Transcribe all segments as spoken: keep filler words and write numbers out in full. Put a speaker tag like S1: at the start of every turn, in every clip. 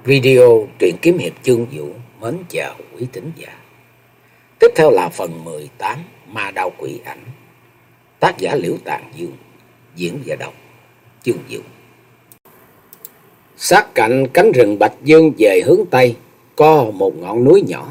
S1: Video truyện kiếm hiệp chương vũ mến chào quý thính giả. Tiếp theo là phần mười tám Ma Đao Quỷ Ảnh. Tác giả Liễu Tàn Dương, diễn và đọc chương vũ. Sát cạnh cánh rừng Bạch Dương về hướng Tây có một ngọn núi nhỏ.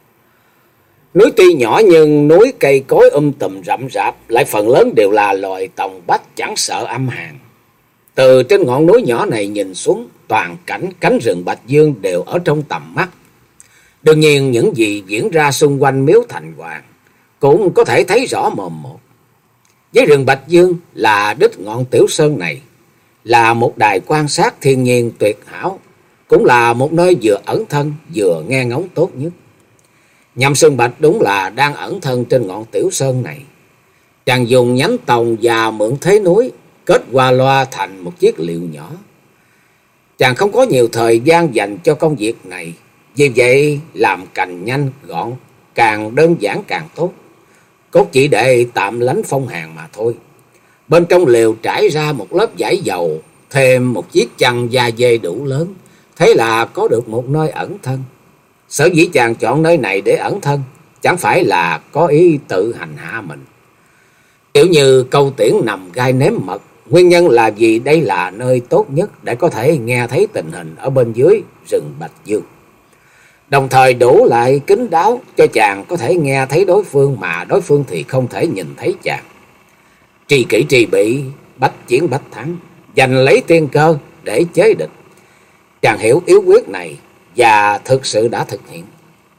S1: Núi tuy nhỏ nhưng núi cây cối um tùm rậm rạp, lại phần lớn đều là loài tòng bách chẳng sợ âm hàn. Từ trên ngọn núi nhỏ này nhìn xuống, toàn cảnh cánh rừng Bạch Dương đều ở trong tầm mắt. Đương nhiên những gì diễn ra xung quanh miếu Thành Hoàng cũng có thể thấy rõ mồm một. Với rừng Bạch Dương là đích ngọn Tiểu Sơn này, là một đài quan sát thiên nhiên tuyệt hảo, cũng là một nơi vừa ẩn thân vừa nghe ngóng tốt nhất. Nhậm Sơn Bạch đúng là đang ẩn thân trên ngọn Tiểu Sơn này. Chàng dùng nhánh tòng và mượn thế núi kết qua loa thành một chiếc liều nhỏ. Chàng không có nhiều thời gian dành cho công việc này, vì vậy làm cành nhanh gọn, càng đơn giản càng tốt, cốt chỉ để tạm lánh phong hàn mà thôi. Bên trong liều trải ra một lớp vải dầu, thêm một chiếc chăn da dê đủ lớn, thế là có được một nơi ẩn thân. Sở dĩ chàng chọn nơi này để ẩn thân, chẳng phải là có ý tự hành hạ mình. Kiểu như câu tiễn nằm gai nếm mật, nguyên nhân là vì đây là nơi tốt nhất để có thể nghe thấy tình hình ở bên dưới rừng Bạch Dương. Đồng thời đủ lại kín đáo cho chàng có thể nghe thấy đối phương mà đối phương thì không thể nhìn thấy chàng. Tri kỷ tri bị, bách chiến bách thắng, giành lấy tiên cơ để chế địch. Chàng hiểu yếu quyết này và thực sự đã thực hiện.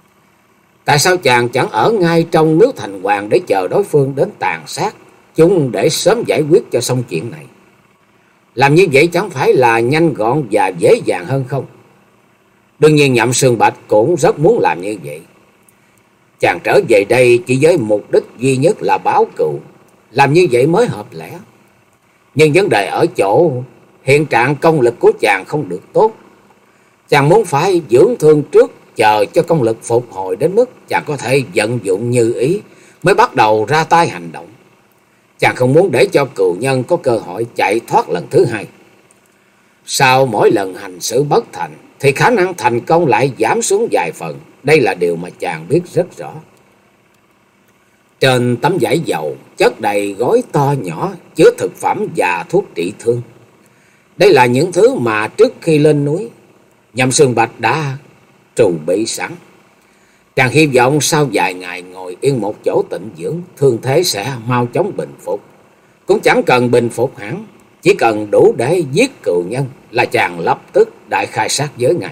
S1: Tại sao chàng chẳng ở ngay trong miếu Thành Hoàng để chờ đối phương đến tàn sát chúng để sớm giải quyết cho xong chuyện này? Làm như vậy chẳng phải là nhanh gọn và dễ dàng hơn không? Đương nhiên Nhậm Sương Bạch cũng rất muốn làm như vậy. Chàng trở về đây chỉ với mục đích duy nhất là báo cừu, làm như vậy mới hợp lẽ. Nhưng vấn đề ở chỗ hiện trạng công lực của chàng không được tốt. Chàng muốn phải dưỡng thương trước, chờ cho công lực phục hồi đến mức chàng có thể vận dụng như ý mới bắt đầu ra tay hành động. Chàng không muốn để cho cừu nhân có cơ hội chạy thoát lần thứ hai. Sau mỗi lần hành xử bất thành thì khả năng thành công lại giảm xuống vài phần. Đây là điều mà chàng biết rất rõ. Trên tấm vải dầu chất đầy gói to nhỏ chứa thực phẩm và thuốc trị thương. Đây là những thứ mà trước khi lên núi Nhậm Sương Bạch đã trù bị sẵn. Chàng hy vọng sau vài ngày ngồi yên một chỗ tịnh dưỡng, thương thế sẽ mau chóng bình phục. Cũng chẳng cần bình phục hẳn, chỉ cần đủ để giết cừu nhân là chàng lập tức đại khai sát giới ngay.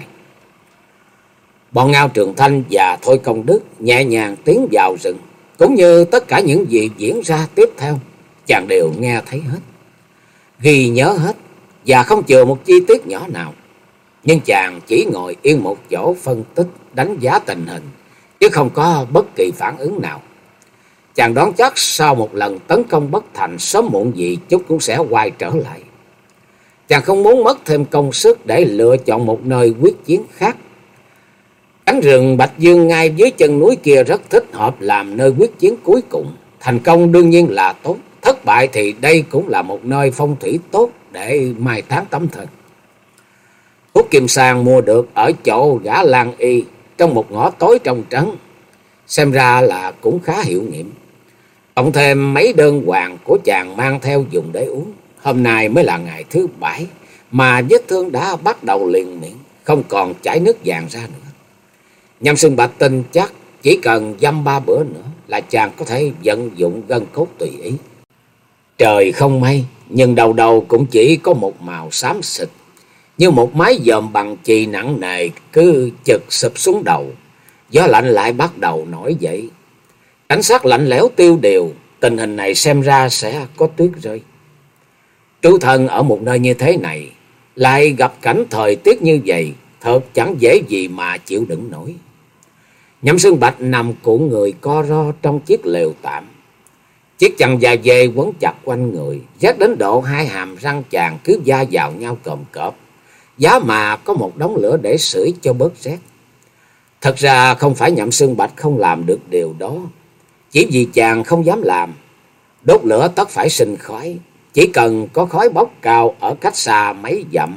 S1: Bọn Ngao Trường Thanh và Thôi Công Đức nhẹ nhàng tiến vào rừng, cũng như tất cả những gì diễn ra tiếp theo, chàng đều nghe thấy hết, ghi nhớ hết và không chừa một chi tiết nhỏ nào. Nhưng chàng chỉ ngồi yên một chỗ phân tích, đánh giá tình hình, chứ không có bất kỳ phản ứng nào. Chàng đoán chắc sau một lần tấn công bất thành, sớm muộn gì chúng cũng sẽ quay trở lại. Chàng không muốn mất thêm công sức để lựa chọn một nơi quyết chiến khác. Cánh rừng Bạch Dương ngay dưới chân núi kia rất thích hợp làm nơi quyết chiến cuối cùng. Thành công đương nhiên là tốt, thất bại thì đây cũng là một nơi phong thủy tốt để mai táng tấm thân. Thuốc kim sang mua được ở chỗ gã Lan Y trong một ngõ tối trong trấn, xem ra là cũng khá hiệu nghiệm. Cộng thêm mấy đơn hoàng của chàng mang theo dùng để uống. Hôm nay mới là ngày thứ bảy mà vết thương đã bắt đầu liền miệng, không còn chảy nước vàng ra nữa. Nhậm Sương Bạch tin chắc chỉ cần dăm ba bữa nữa là chàng có thể vận dụng gân cốt tùy ý. Trời không mây, nhưng đầu đầu cũng chỉ có một màu xám xịt, như một mái dòm bằng chì nặng nề cứ chực sụp xuống đầu. Gió lạnh lại bắt đầu nổi dậy. Cảnh sát lạnh lẽo tiêu điều, tình hình này xem ra sẽ có tuyết rơi. Trú thân ở một nơi như thế này, lại gặp cảnh thời tiết như vậy, thật chẳng dễ gì mà chịu đựng nổi. Nhậm Sương Bạch nằm cuộn người co ro trong chiếc lều tạm. Chiếc chăn da dê quấn chặt quanh người, rét đến độ hai hàm răng chàng cứ va vào nhau cộm cộp. Giá mà có một đống lửa để sưởi cho bớt rét. Thật ra không phải Nhậm Sương Bạch không làm được điều đó, chỉ vì chàng không dám làm. Đốt lửa tất phải sinh khói, chỉ cần có khói bốc cao ở cách xa mấy dặm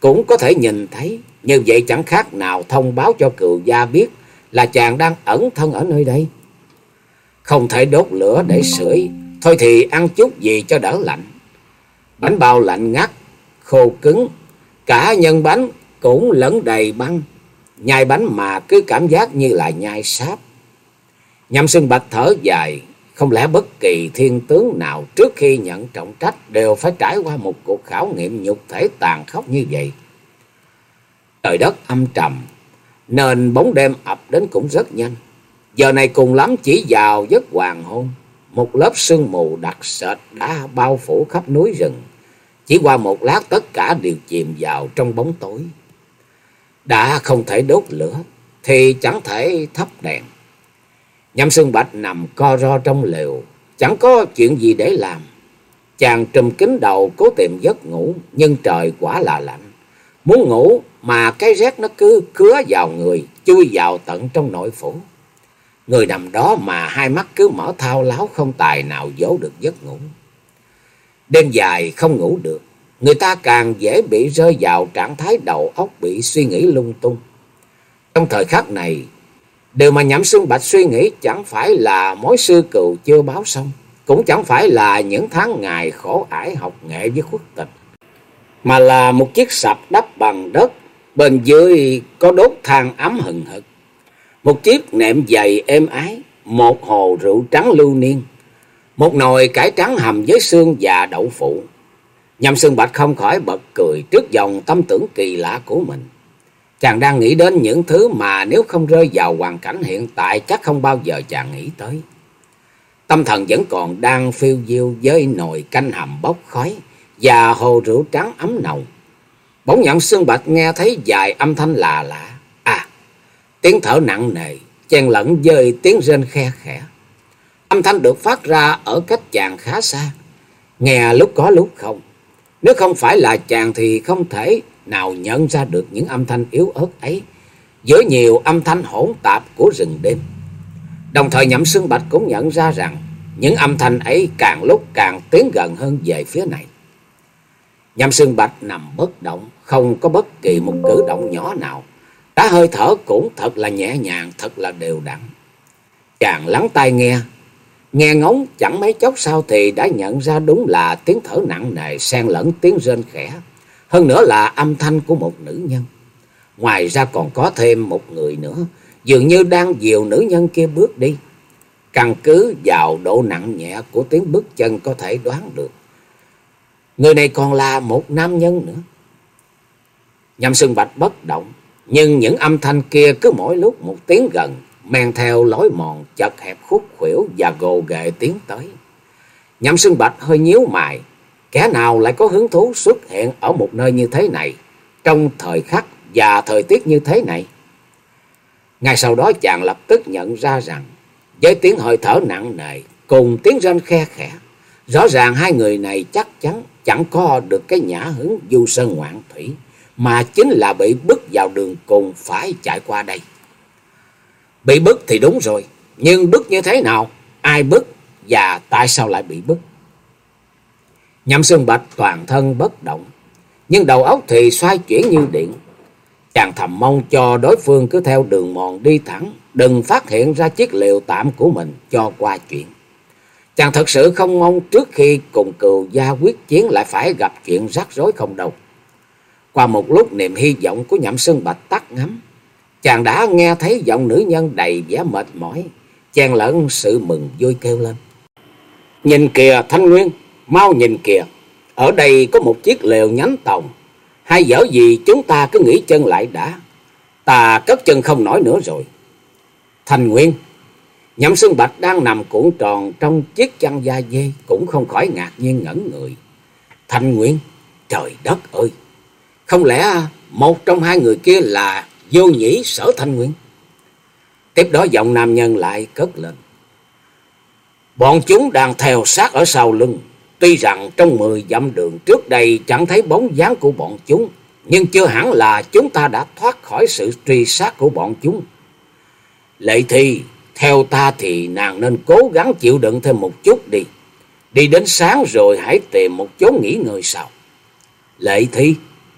S1: cũng có thể nhìn thấy. Như vậy chẳng khác nào thông báo cho Cừu Gia biết là chàng đang ẩn thân ở nơi đây. Không thể đốt lửa để sưởi, thôi thì ăn chút gì cho đỡ lạnh. Bánh bao lạnh ngắt, khô cứng, cả nhân bánh cũng lẫn đầy băng. Nhai bánh mà cứ cảm giác như là nhai sáp. Nhậm Xuân Bạch thở dài, không lẽ bất kỳ thiên tướng nào trước khi nhận trọng trách đều phải trải qua một cuộc khảo nghiệm nhục thể tàn khốc như vậy. Trời đất âm trầm, nên bóng đêm ập đến cũng rất nhanh. Giờ này cùng lắm chỉ vào giấc hoàng hôn, một lớp sương mù đặc sệt đã bao phủ khắp núi rừng. Chỉ qua một lát tất cả đều chìm vào trong bóng tối. Đã không thể đốt lửa thì chẳng thể thắp đèn. Nhậm Xuân Bạch nằm co ro trong lều, chẳng có chuyện gì để làm. Chàng trùm kín đầu cố tìm giấc ngủ, nhưng trời quả là lạnh. Muốn ngủ mà cái rét nó cứ cứa vào người, chui vào tận trong nội phủ. Người nằm đó mà hai mắt cứ mở thao láo, không tài nào dỗ được giấc ngủ. Đêm dài không ngủ được, người ta càng dễ bị rơi vào trạng thái đầu óc bị suy nghĩ lung tung. Trong thời khắc này, điều mà Nhậm Xuân Bạch suy nghĩ chẳng phải là mối sư cừu chưa báo xong, cũng chẳng phải là những tháng ngày khổ ải học nghệ với khuất tịch, mà là một chiếc sập đắp bằng đất, bên dưới có đốt than ấm hừng hực, một chiếc nệm dày êm ái, một hồ rượu trắng lưu niên, một nồi cải trắng hầm với xương và đậu phụ. Nhậm Xuân Bạch không khỏi bật cười trước dòng tâm tưởng kỳ lạ của mình. Chàng đang nghĩ đến những thứ mà nếu không rơi vào hoàn cảnh hiện tại chắc không bao giờ chàng nghĩ tới. Tâm thần vẫn còn đang phiêu diêu với nồi canh hầm bốc khói và hồ rượu trắng ấm nồng. Bỗng Nhậm Xuân Bạch nghe thấy vài âm thanh lạ lạ. À, tiếng thở nặng nề chen lẫn với tiếng rên khe khẽ. Âm thanh được phát ra ở cách chàng khá xa, nghe lúc có lúc không. Nếu không phải là chàng thì không thể nào nhận ra được những âm thanh yếu ớt ấy giữa nhiều âm thanh hỗn tạp của rừng đêm. Đồng thời Nhậm Xuân Bạch cũng nhận ra rằng những âm thanh ấy càng lúc càng tiến gần hơn về phía này. Nhậm Xuân Bạch nằm bất động, không có bất kỳ một cử động nhỏ nào. Cả hơi thở cũng thật là nhẹ nhàng, thật là đều đặn. Chàng lắng tai nghe, nghe ngóng chẳng mấy chốc sau thì đã nhận ra đúng là tiếng thở nặng nề xen lẫn tiếng rên khẽ, hơn nữa là âm thanh của một nữ nhân. Ngoài ra còn có thêm một người nữa, dường như đang dìu nữ nhân kia bước đi. Căn cứ vào độ nặng nhẹ của tiếng bước chân có thể đoán được người này còn là một nam nhân nữa. Nhậm Xuân Bạch bất động, nhưng những âm thanh kia cứ mỗi lúc một tiếng gần, men theo lối mòn chật hẹp khúc khuỷu và gồ ghề tiến tới. Nhậm Xuân Bạch hơi nhíu mày, kẻ nào lại có hứng thú xuất hiện ở một nơi như thế này, trong thời khắc và thời tiết như thế này? Ngay sau đó chàng lập tức nhận ra rằng với tiếng hơi thở nặng nề cùng tiếng rên khe khẽ, rõ ràng hai người này chắc chắn chẳng có được cái nhã hứng du sơn ngoạn thủy, mà chính là bị bức vào đường cùng phải chạy qua đây. Bị bức thì đúng rồi, nhưng bức như thế nào, ai bức và tại sao lại bị bức? Nhậm Xuân Bạch toàn thân bất động, nhưng đầu óc thì xoay chuyển như điện. Chàng thầm mong cho đối phương cứ theo đường mòn đi thẳng, đừng phát hiện ra chiếc lều tạm của mình cho qua chuyện. Chàng thật sự không mong trước khi cùng Cừu Gia quyết chiến lại phải gặp chuyện rắc rối không đâu. Qua một lúc niềm hy vọng của Nhậm Xuân Bạch tắt ngấm, chàng đã nghe thấy giọng nữ nhân đầy vẻ mệt mỏi, chen lẫn sự mừng vui kêu lên: "Nhìn kìa Thanh Nguyên, mau nhìn kìa, ở đây có một chiếc lều nhánh tòng, hay dở gì chúng ta cứ nghỉ chân lại đã, ta cất chân không nổi nữa rồi." Thanh Nguyên. Nhậm Xuân Bạch đang nằm cuộn tròn trong chiếc chăn da dê cũng không khỏi ngạc nhiên ngẩn người. Thanh Nguyên? Trời đất ơi! Không lẽ một trong hai người kia là Vô Nhĩ Sở Thanh Nguyên? Tiếp đó giọng nam nhân lại cất lên: "Bọn chúng đang theo sát ở sau lưng. Tuy rằng trong mười dặm đường trước đây chẳng thấy bóng dáng của bọn chúng, nhưng chưa hẳn là chúng ta đã thoát khỏi sự truy sát của bọn chúng. Lệ Thi, theo ta thì nàng nên cố gắng chịu đựng thêm một chút đi. Đi đến sáng rồi hãy tìm một chỗ nghỉ ngơi sau." Lệ Thi.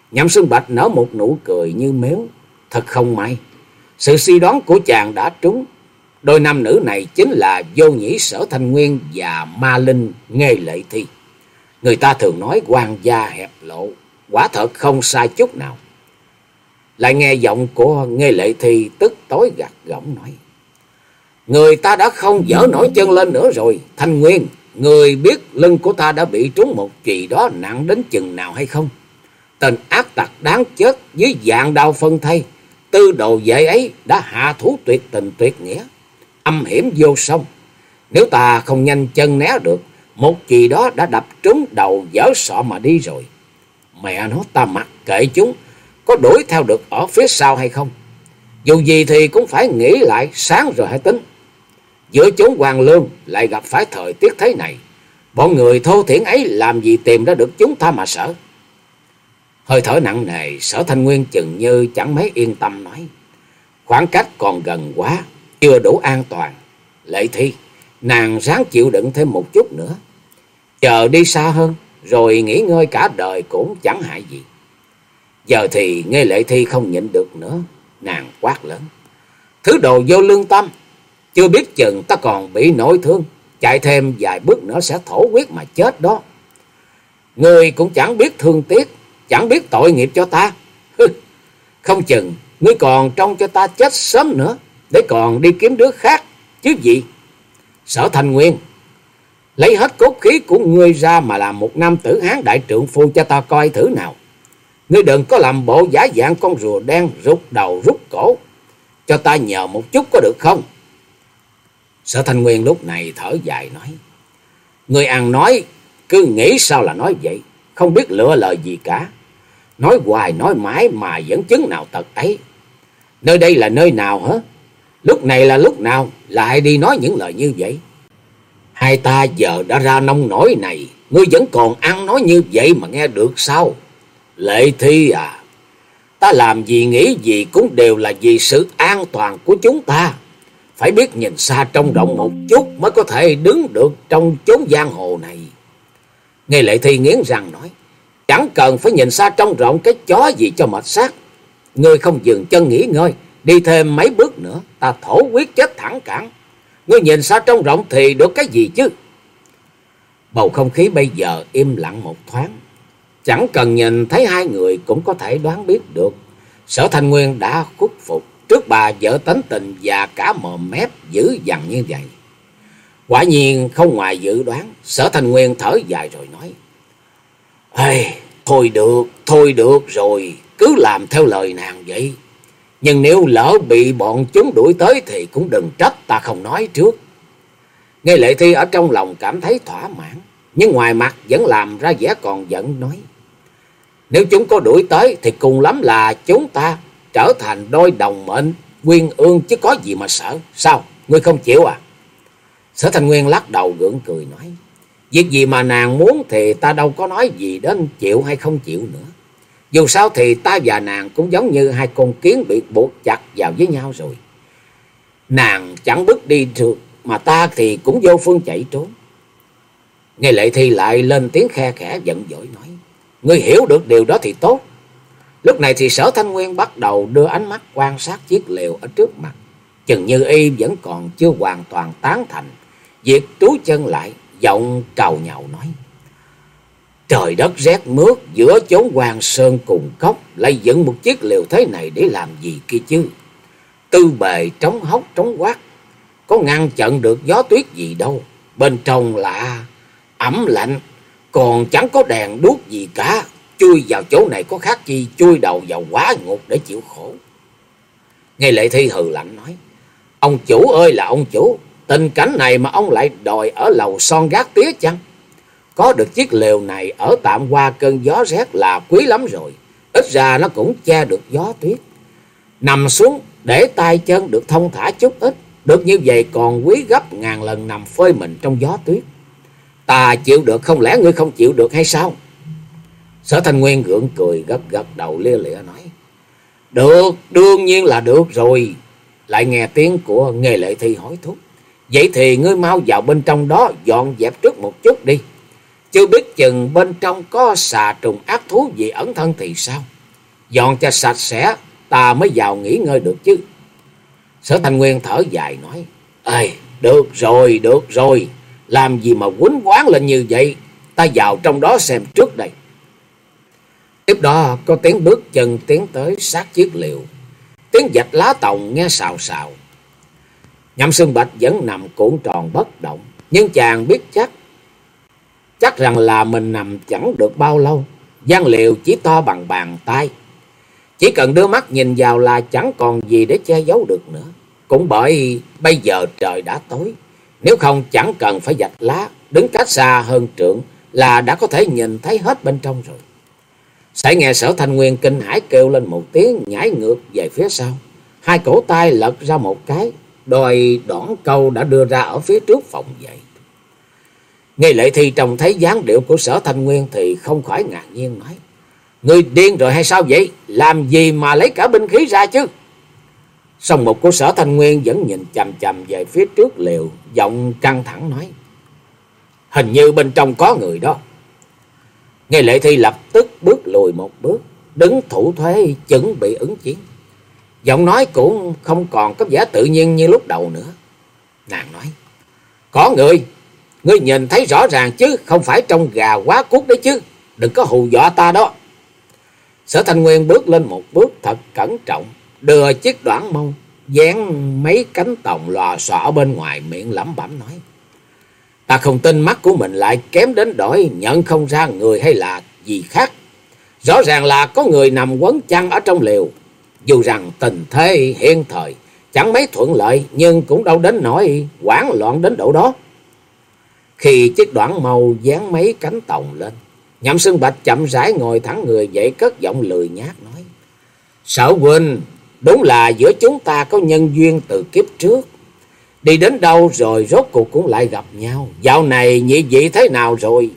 S1: Nhậm Xuân Bạch nở một nụ cười như mếu. Thật không may, sự suy đoán của chàng đã trúng. Đôi nam nữ này chính là Vô Nhĩ Sở Thanh Nguyên và ma linh Nghê Lệ Thi. Người ta thường nói quan gia hẹp lộ, quả thật không sai chút nào. Lại nghe giọng của Nghê Lệ Thi tức tối gắt gỏng nói: người ta đã không dở nổi chân lên nữa rồi. Thanh Nguyên, người biết lưng của ta đã bị trúng một chùy đó nặng đến chừng nào hay không? Tên ác tặc đáng chết dưới dạng đao phân thây, tư đồ vệ ấy đã hạ thủ tuyệt tình tuyệt nghĩa, âm hiểm vô song. Nếu ta không nhanh chân né được, một chùy đó đã đập trúng đầu dở sọ mà đi rồi. Mẹ nó, ta mặc kệ chúng có đuổi theo được ở phía sau hay không. Dù gì thì cũng phải nghĩ lại sáng rồi hãy tính. Giữa chốn hoàng lương lại gặp phải thời tiết thế này, bọn người thô thiển ấy làm gì tìm ra được chúng ta mà sợ. Hơi thở nặng nề, Sở Thanh Nguyên chừng như chẳng mấy yên tâm nói: khoảng cách còn gần quá, chưa đủ an toàn. Lệ Thi, nàng ráng chịu đựng thêm một chút nữa, chờ đi xa hơn rồi nghỉ ngơi cả đời cũng chẳng hại gì. Giờ thì Nghê Lệ Thi không nhịn được nữa, nàng quát lớn: thứ đồ vô lương tâm, chưa biết chừng ta còn bị nội thương, chạy thêm vài bước nữa sẽ thổ huyết mà chết đó. Ngươi cũng chẳng biết thương tiếc, chẳng biết tội nghiệp cho ta. Không chừng ngươi còn trông cho ta chết sớm nữa, để còn đi kiếm đứa khác chứ gì. Sở Thanh Nguyên, lấy hết cốt khí của ngươi ra mà làm một nam tử hán đại trượng phu cho ta coi thử nào. Ngươi đừng có làm bộ giả dạng con rùa đen rút đầu rút cổ, cho ta nhờ một chút có được không? Sở Thanh Nguyên lúc này thở dài nói: người ăn nói cứ nghĩ sao là nói vậy, không biết lựa lời gì cả. Nói hoài nói mãi mà vẫn chứng nào tật ấy. Nơi đây là nơi nào hả? Lúc này là lúc nào lại đi nói những lời như vậy? Hai ta giờ đã ra nông nổi này, ngươi vẫn còn ăn nói như vậy mà nghe được sao? Lệ Thi à, ta làm gì nghĩ gì cũng đều là vì sự an toàn của chúng ta. Phải biết nhìn xa trông rộng một chút mới có thể đứng được trong chốn giang hồ này. Nghe Lệ Thi nghiến răng nói: chẳng cần phải nhìn xa trông rộng cái chó gì cho mệt xác. Ngươi không dừng chân nghỉ ngơi, đi thêm mấy bước nữa ta thổ quyết chết thẳng cẳng. Ngươi nhìn xa trông rộng thì được cái gì chứ? Bầu không khí bây giờ im lặng một thoáng. Chẳng cần nhìn thấy hai người cũng có thể đoán biết được Sở Thanh Nguyên đã khuất phục trước bà vợ tánh tình và cả mồm mép dữ dằn như vậy. Quả nhiên không ngoài dự đoán, Sở Thanh Nguyên thở dài rồi nói: ê, thôi được, thôi được rồi, cứ làm theo lời nàng vậy. Nhưng nếu lỡ bị bọn chúng đuổi tới thì cũng đừng trách ta không nói trước. Nghe Lệ Thi ở trong lòng cảm thấy thỏa mãn, nhưng ngoài mặt vẫn làm ra vẻ còn giận nói: nếu chúng có đuổi tới thì cùng lắm là chúng ta trở thành đôi đồng mệnh quyên ương chứ có gì mà sợ. Sao, ngươi không chịu à? Sở Thanh Nguyên lắc đầu gượng cười nói: việc gì mà nàng muốn thì ta đâu có nói gì đến chịu hay không chịu nữa. Dù sao thì ta và nàng cũng giống như hai con kiến bị buộc chặt vào với nhau rồi. Nàng chẳng bước đi được mà ta thì cũng vô phương chạy trốn. Nghe Lệ Thi lại lên tiếng khe khẽ giận dỗi nói: ngươi hiểu được điều đó thì tốt. Lúc này thì Sở Thanh Nguyên bắt đầu đưa ánh mắt quan sát chiếc lều ở trước mặt. Chừng như y vẫn còn chưa hoàn toàn tán thành việc trú chân lại, giọng càu nhàu nói: trời đất rét mướt, giữa chốn hoàng sơn cùng cốc lại dựng một chiếc lều thế này để làm gì kia chứ? Tư bề trống hốc trống quát, có ngăn chặn được gió tuyết gì đâu. Bên trong là ẩm lạnh, còn chẳng có đèn đuốc gì cả. Chui vào chỗ này có khác chi chui đầu vào quả ngục để chịu khổ. Nghe Lệ Thi hừ lạnh nói: ông chủ ơi là ông chủ, tình cảnh này mà ông lại đòi ở lầu son gác tía chăng? Có được chiếc lều này ở tạm qua cơn gió rét là quý lắm rồi. Ít ra nó cũng che được gió tuyết. Nằm xuống để tay chân được thông thả chút ít, được như vậy còn quý gấp ngàn lần nằm phơi mình trong gió tuyết. Ta chịu được, không lẽ ngươi không chịu được hay sao? Sở Thanh Nguyên gượng cười gật gật đầu lia lịa nói: được, đương nhiên là được rồi. Lại nghe tiếng của Nghê Lệ Thi hỏi thúc: vậy thì ngươi mau vào bên trong đó dọn dẹp trước một chút đi. Chưa biết chừng bên trong có xà trùng ác thú gì ẩn thân thì sao? dọn cho sạch sẽ, ta mới vào nghỉ ngơi được chứ. Sở Thanh Nguyên thở dài nói, ê, được rồi, được rồi, làm gì mà quýnh quán lên như vậy, ta vào trong đó xem trước đây. Tiếp đó có tiếng bước chân tiến tới sát chiếc liều, tiếng vạch lá tòng nghe xào xào. Nhậm Xương Bạch vẫn nằm cuộn tròn bất động, nhưng chàng biết chắc, chắc rằng là mình nằm chẳng được bao lâu. Gian liều chỉ to bằng bàn tay, chỉ cần đưa mắt nhìn vào là chẳng còn gì để che giấu được nữa. Cũng bởi bây giờ trời đã tối, nếu không chẳng cần phải vạch lá, đứng cách xa hơn trượng là đã có thể nhìn thấy hết bên trong rồi. Sải nghe Sở Thanh Nguyên kinh hãi kêu lên một tiếng, nhảy ngược về phía sau, hai cổ tay lật ra một cái, đòi đỏn câu đã đưa ra ở phía trước phòng dậy. Nghi Lệ Thi trông thấy dáng điệu của Sở Thanh Nguyên thì không khỏi ngạc nhiên nói, ngươi điên rồi hay sao vậy? Làm gì mà lấy cả binh khí ra chứ? Song mục của Sở Thanh Nguyên vẫn nhìn chằm chằm về phía trước liều, giọng căng thẳng nói, hình như bên trong có người đó. Nghi Lệ Thi lập tức bước lùi một bước, đứng thủ thế chuẩn bị ứng chiến. Giọng nói cũng không còn có vẻ tự nhiên như lúc đầu nữa. Nàng nói, có người, ngươi nhìn thấy rõ ràng chứ, không phải trong gà quá cút đấy chứ, đừng có hù dọa ta đó. Sở Thanh Nguyên bước lên một bước thật cẩn trọng, đưa chiếc đoản mông dán mấy cánh tòng lò xọ ở bên ngoài, miệng lẩm bẩm nói, ta không tin mắt của mình lại kém đến đổi nhận không ra người hay là gì khác. Rõ ràng là có người nằm quấn chăn ở trong liều. Dù rằng tình thế hiện thời chẳng mấy thuận lợi, nhưng cũng đâu đến nỗi hoảng loạn đến độ đó. Khi chiếc đoản màu dán mấy cánh tòng lên, Nhậm Xương Bạch chậm rãi ngồi thẳng người dậy, cất giọng lười nhác nói, Sở huynh, đúng là giữa chúng ta có nhân duyên từ kiếp trước, đi đến đâu rồi rốt cuộc cũng lại gặp nhau. Dạo này nhị vị thế nào rồi?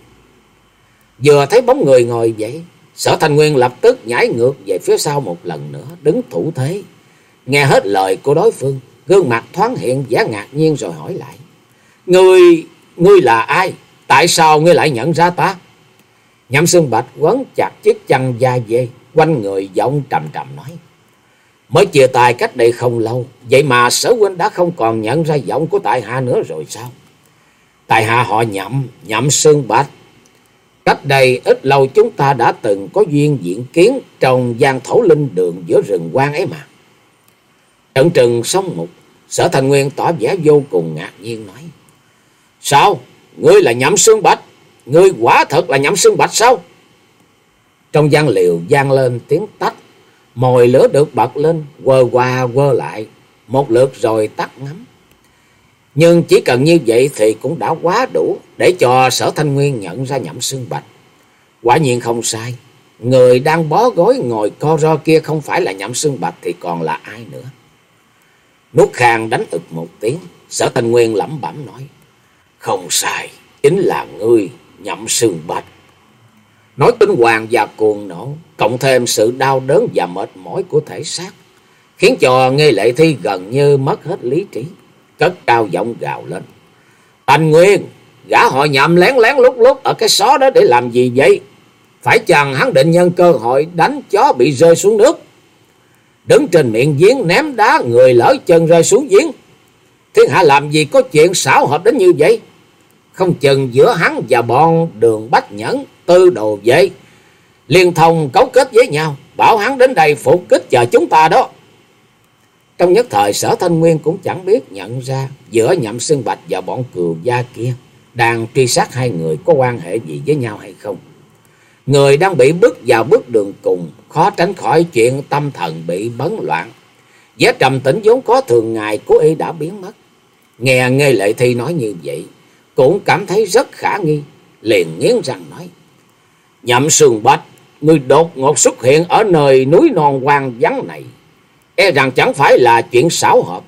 S1: Vừa thấy bóng người ngồi dậy, Sở Thanh Nguyên lập tức nhảy ngược về phía sau một lần nữa, đứng thủ thế, nghe hết lời của đối phương, gương mặt thoáng hiện vẻ ngạc nhiên rồi hỏi lại, Ngươi, ngươi là ai? Tại sao ngươi lại nhận ra ta? Nhậm Xương Bạch quấn chặt chiếc chăn da dê quanh người, giọng trầm trầm nói, mới chia tay cách đây không lâu, vậy mà Sở huynh đã không còn nhận ra giọng của tại hạ nữa rồi sao? Tại hạ họ Nhậm, Nhậm Xương Bạch. Cách đây ít lâu chúng ta đã từng có duyên diện kiến trong gian thổ linh đường giữa rừng quang ấy mà. Trận trừng song mục, Sở Thanh Nguyên tỏ vẻ vô cùng ngạc nhiên nói, sao? Ngươi là Nhậm Xương Bạch? Ngươi quả thật là Nhậm Xương Bạch sao? Trong gian liều vang lên tiếng tách, mồi lửa được bật lên, quơ qua quơ lại một lượt rồi tắt ngấm. Nhưng chỉ cần như vậy thì cũng đã quá đủ để cho Sở Thanh Nguyên nhận ra Nhậm Xương Bạch. Quả nhiên không sai, người đang bó gối ngồi co ro kia không phải là Nhậm Xương Bạch thì còn là ai nữa? Nuốt khang đánh ực một tiếng, Sở Thanh Nguyên lẩm bẩm nói, không sai, chính là ngươi, Nhậm Xương Bạch. Nói kinh hoàng và cuồng nộ, cộng thêm sự đau đớn và mệt mỏi của thể xác, khiến cho Nghi Lệ Thi gần như mất hết lý trí, cất cao giọng gào lên, Thanh Nguyên, gã họ Nhậm lén lén lút lút ở cái xó đó để làm gì vậy? Phải chăng hắn định nhân cơ hội đánh chó bị rơi xuống nước, đứng trên miệng giếng ném đá người lỡ chân rơi xuống giếng? Thiên hạ làm gì có chuyện xảo hợp đến như vậy? Không chừng giữa hắn và bọn Đường Bách Nhẫn, Tư Đồ Vệ liên thông cấu kết với nhau, bảo hắn đến đây phục kích chờ chúng ta đó. Trong nhất thời Sở Thanh Nguyên cũng chẳng biết nhận ra giữa Nhậm Xương Bạch và bọn cừu gia kia đang truy sát hai người có quan hệ gì với nhau hay không. Người đang bị bước vào bước đường cùng, khó tránh khỏi chuyện tâm thần bị bấn loạn. Vẻ trầm tĩnh vốn có thường ngày của y đã biến mất. Nghe Nghi Lệ Thi nói như vậy, cũng cảm thấy rất khả nghi, liền nghiến răng nói, Nhậm Xương Bạch, ngươi đột ngột xuất hiện ở nơi núi non hoang vắng này, e rằng chẳng phải là chuyện xảo hợp.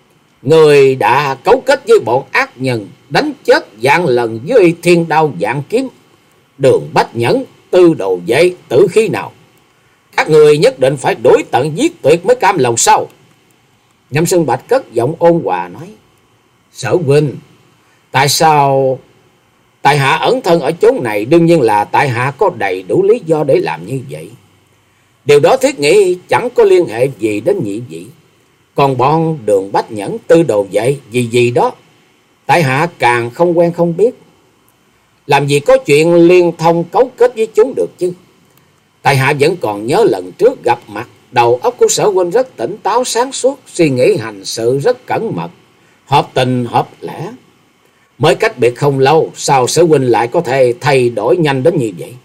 S1: Người đã cấu kết với bọn ác nhân, đánh chết vạn lần với thiên đao vạn kiếm, Đường Bách Nhẫn, Tư Đồ Vệ, Tử Khí nào? Các người nhất định phải đuổi tận giết tuyệt mới cam lòng sao? Nhậm Xương Bạch cất giọng ôn hòa nói, Sở huynh, tại sao tại hạ ẩn thân ở chốn này? Đương nhiên là tại hạ có đầy đủ lý do để làm như vậy. Điều đó thiết nghĩ chẳng có liên hệ gì đến nhị vị. Còn bọn Đường Bách Nhẫn, Tư Đồ Vệ gì gì đó, tại hạ càng không quen không biết. Làm gì có chuyện liên thông cấu kết với chúng được chứ. Tại hạ vẫn còn nhớ lần trước gặp mặt, đầu óc của Sở huynh rất tỉnh táo sáng suốt, suy nghĩ hành sự rất cẩn mật, hợp tình hợp lẽ. Mới cách biệt không lâu, sao Sở huynh lại có thể thay đổi nhanh đến như vậy?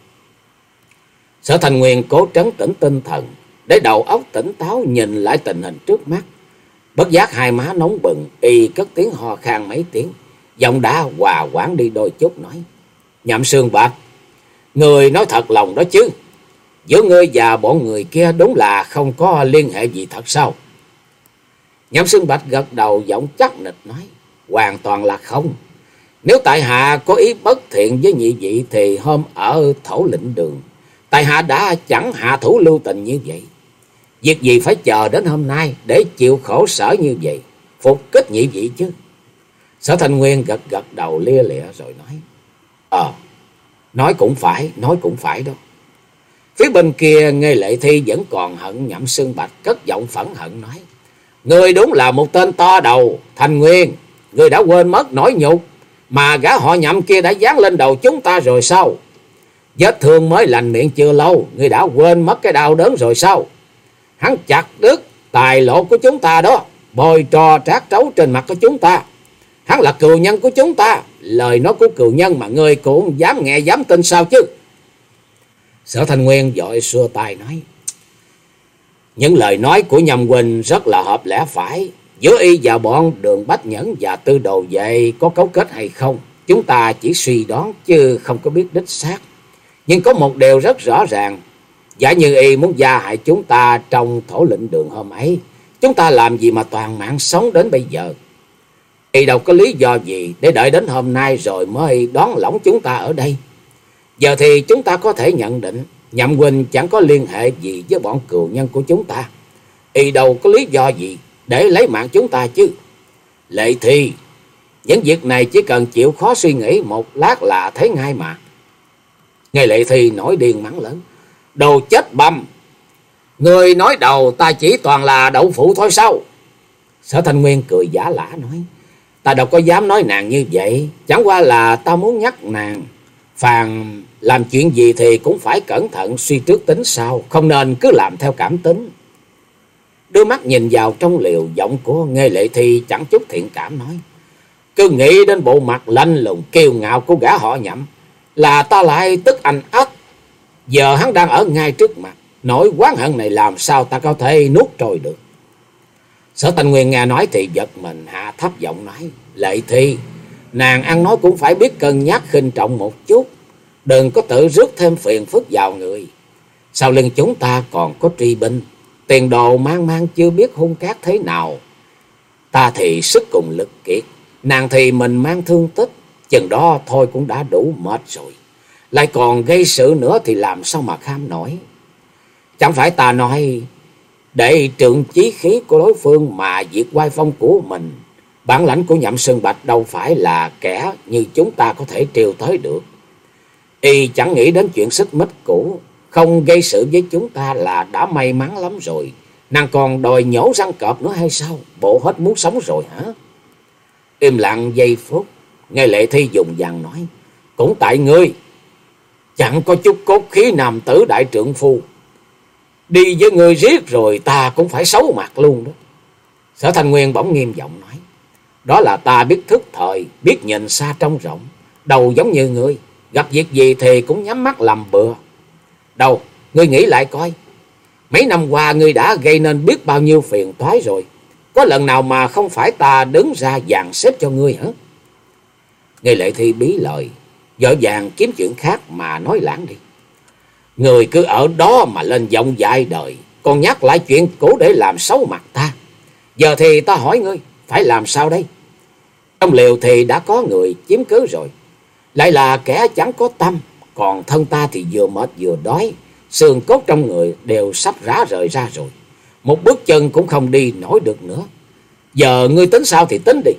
S1: Sở Thanh Nguyên cố trấn tĩnh tinh thần, để đầu óc tỉnh táo nhìn lại tình hình trước mắt. Bất giác hai má nóng bừng, y cất tiếng ho khan mấy tiếng, giọng đã hòa hoãn đi đôi chút, nói: Nhậm Sương Bạch, người nói thật lòng đó chứ? Giữa ngươi và bọn người kia đúng là không có liên hệ gì thật sao? Nhậm Sương Bạch gật đầu, giọng chắc nịch nói: Hoàn toàn là không. Nếu tại hạ có ý bất thiện với nhị vị thì hôm ở Thổ Lĩnh Đường, tại hạ đã chẳng hạ thủ lưu tình như vậy. Việc gì phải chờ đến hôm nay để chịu khổ sở như vậy, phục kích nhị vị chứ? Sở Thanh Nguyên gật gật đầu lia lịa rồi nói: Ờ, nói cũng phải, nói cũng phải đó. Phía bên kia Nghê Lệ Thi vẫn còn hận Nhậm Sương Bạch, cất giọng phẫn hận nói: Ngươi đúng là một tên to đầu, Thanh Nguyên, ngươi đã quên mất nỗi nhục mà gã họ Nhậm kia đã dán lên đầu chúng ta rồi sao? Vết thương mới lành miệng chưa lâu, ngươi đã quên mất cái đau đớn rồi sao? Hắn chặt đứt tài lộ của chúng ta đó, bồi trò trát trấu trên mặt của chúng ta. Hắn là cừu nhân của chúng ta, lời nói của cừu nhân mà ngươi cũng dám nghe dám tin sao chứ? Sở Thanh Nguyên vội xua tay nói: Những lời nói của Nhậm huynh rất là hợp lẽ phải. Giữa y và bọn Đường Bách Nhẫn và Tư Đồ Vệ có cấu kết hay không, chúng ta chỉ suy đoán chứ không có biết đích xác. Nhưng có một điều rất rõ ràng, giả như y muốn gia hại chúng ta trong Thổ Lĩnh Đường hôm ấy, chúng ta làm gì mà toàn mạng sống đến bây giờ? Y đâu có lý do gì để đợi đến hôm nay rồi mới đón lỏng chúng ta ở đây. Giờ thì chúng ta có thể nhận định Nhậm huynh chẳng có liên hệ gì với bọn cừu nhân của chúng ta. Y đâu có lý do gì để lấy mạng chúng ta chứ? Lệ Thi, những việc này chỉ cần chịu khó suy nghĩ một lát là thấy ngay mà. Nghe Lệ Thi nổi điên mắng lớn: Đồ chết băm! Người nói đầu ta chỉ toàn là đậu phụ thôi sao? Sở Thanh Nguyên cười giả lả nói: Ta đâu có dám nói nàng như vậy, chẳng qua là ta muốn nhắc nàng, phàm làm chuyện gì thì cũng phải cẩn thận suy trước tính sau, không nên cứ làm theo cảm tính. Đưa mắt nhìn vào trong liều, giọng của Nghê Lệ Thi chẳng chút thiện cảm nói: Cứ nghĩ đến bộ mặt lạnh lùng kiêu ngạo của gã họ Nhậm là ta lại tức anh ách. Giờ hắn đang ở ngay trước mặt, nỗi oán hận này làm sao ta có thể nuốt trôi được? Sở Thanh Nguyên nghe nói thì giật mình, hạ thấp giọng nói: Lệ Thi, nàng ăn nói cũng phải biết cân nhắc khinh trọng một chút, đừng có tự rước thêm phiền phức vào người. Sau lưng chúng ta còn có tri binh, tiền đồ mang mang chưa biết hung cát thế nào. Ta thì sức cùng lực kiệt, nàng thì mình mang thương tích, chừng đó thôi cũng đã đủ mệt rồi, lại còn gây sự nữa thì làm sao mà kham nổi. Chẳng phải ta nói để trượng chí khí của đối phương mà diệt oai phong của mình. Bản lãnh của Nhậm Sương Bạch đâu phải là kẻ như chúng ta có thể trêu tới được. Y chẳng nghĩ đến chuyện xích mích cũ, không gây sự với chúng ta là đã may mắn lắm rồi. Nàng còn đòi nhổ răng cọp nữa hay sao? Bộ hết muốn sống rồi hả? Im lặng giây phút, nghe Lệ Thi dùng dằn nói: Cũng tại ngươi chẳng có chút cốt khí nam tử đại trượng phu, đi với ngươi riết rồi ta cũng phải xấu mặt luôn đó. Sở Thanh Nguyên bỗng nghiêm giọng nói: Đó là ta biết thức thời, biết nhìn xa trông rộng, đầu giống như ngươi, gặp việc gì thì cũng nhắm mắt làm bừa. Đâu, ngươi nghĩ lại coi, mấy năm qua ngươi đã gây nên biết bao nhiêu phiền toái rồi, có lần nào mà không phải ta đứng ra dàn xếp cho ngươi hả? Nghe Lệ Thi bí lời, vội vàng kiếm chuyện khác mà nói lãng đi. Người cứ ở đó mà lên giọng dại đời, còn nhắc lại chuyện cũ để làm xấu mặt ta. Giờ thì ta hỏi ngươi, phải làm sao đây? Trong liều thì đã có người chiếm cứ rồi, lại là kẻ chẳng có tâm, còn thân ta thì vừa mệt vừa đói, xương cốt trong người đều sắp rã rời ra rồi, một bước chân cũng không đi nổi được nữa. Giờ ngươi tính sao thì tính đi.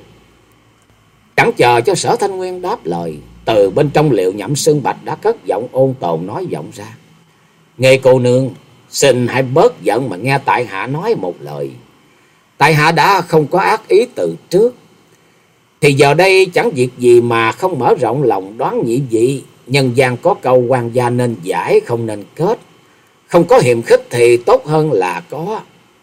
S1: Chẳng chờ cho Sở Thanh Nguyên đáp lời, từ bên trong liều Nhậm Sương Bạch đã cất giọng ôn tồn nói giọng ra: Nghe cô nương, Xin hãy bớt giận mà nghe tại hạ nói một lời. Tại hạ đã không có ác ý từ trước, thì giờ đây chẳng việc gì mà không mở rộng lòng đoán nhị vị. Nhân gian có câu quan gia nên giải không nên kết. Không có hiềm khích thì tốt hơn là có.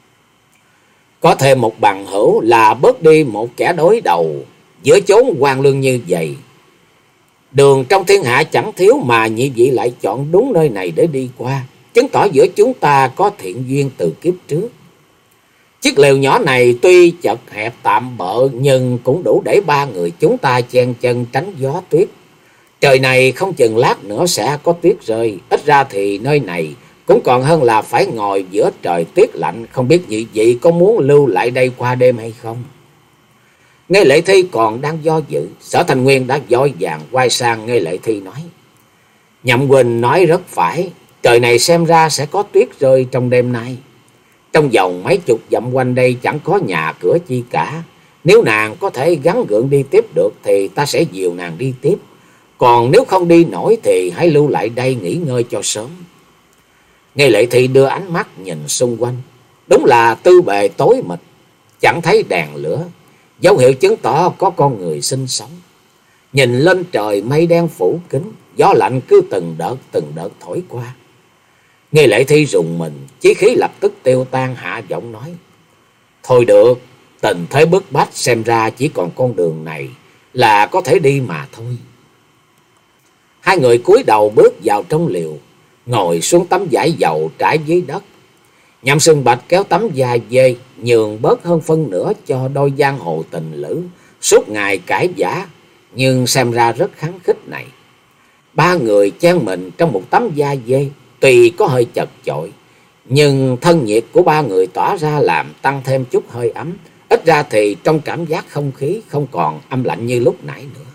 S1: Có thêm một bằng hữu là bớt đi một kẻ đối đầu giữa chốn hoang lương như vậy. Đường trong thiên hạ chẳng thiếu mà nhị vị lại chọn đúng nơi này để đi qua, chứng tỏ giữa chúng ta có thiện duyên từ kiếp trước. Chiếc lều nhỏ này tuy chật hẹp tạm bợ nhưng cũng đủ để ba người chúng ta chen chân tránh gió tuyết. Trời này không chừng lát nữa sẽ có tuyết rơi, ít ra thì nơi này cũng còn hơn là phải ngồi giữa trời tuyết lạnh. Không biết nhị vị có muốn lưu lại đây qua đêm hay không? Nghe Lệ Thi còn đang do dự, Sở Thanh Nguyên đã vội vàng quay sang Nghe Lệ Thi nói: Nhậm huynh nói rất phải, trời này xem ra sẽ có tuyết rơi trong đêm nay. Trong vòng mấy chục dặm quanh đây chẳng có nhà cửa chi cả. Nếu nàng có thể gắng gượng đi tiếp được thì ta sẽ dìu nàng đi tiếp. Còn nếu không đi nổi thì hãy lưu lại đây nghỉ ngơi cho sớm. Nghe Lệ Thi đưa ánh mắt nhìn xung quanh. Đúng là tư bề tối mịt, chẳng thấy đèn lửa, dấu hiệu chứng tỏ có con người sinh sống. Nhìn lên trời mây đen phủ kín, gió lạnh cứ từng đợt từng đợt thổi qua. Nghe Lệ Thi rùng mình, chí khí lập tức tiêu tan, hạ giọng nói: Thôi được, tình thế bức bách, xem ra chỉ còn con đường này là có thể đi mà thôi. Hai người cúi đầu bước vào trong liều, ngồi xuống tấm vải dầu trải dưới đất. Nhậm Sương Bạch kéo tấm da dê nhường bớt hơn phân nửa cho đôi giang hồ tình lữ suốt ngày cãi vã nhưng xem ra rất kháng khích này. Ba người chen mình trong một tấm da dê, tuy có hơi chật chội nhưng thân nhiệt của ba người tỏa ra làm tăng thêm chút hơi ấm. Ít ra thì trong cảm giác không khí không còn âm lạnh như lúc nãy nữa.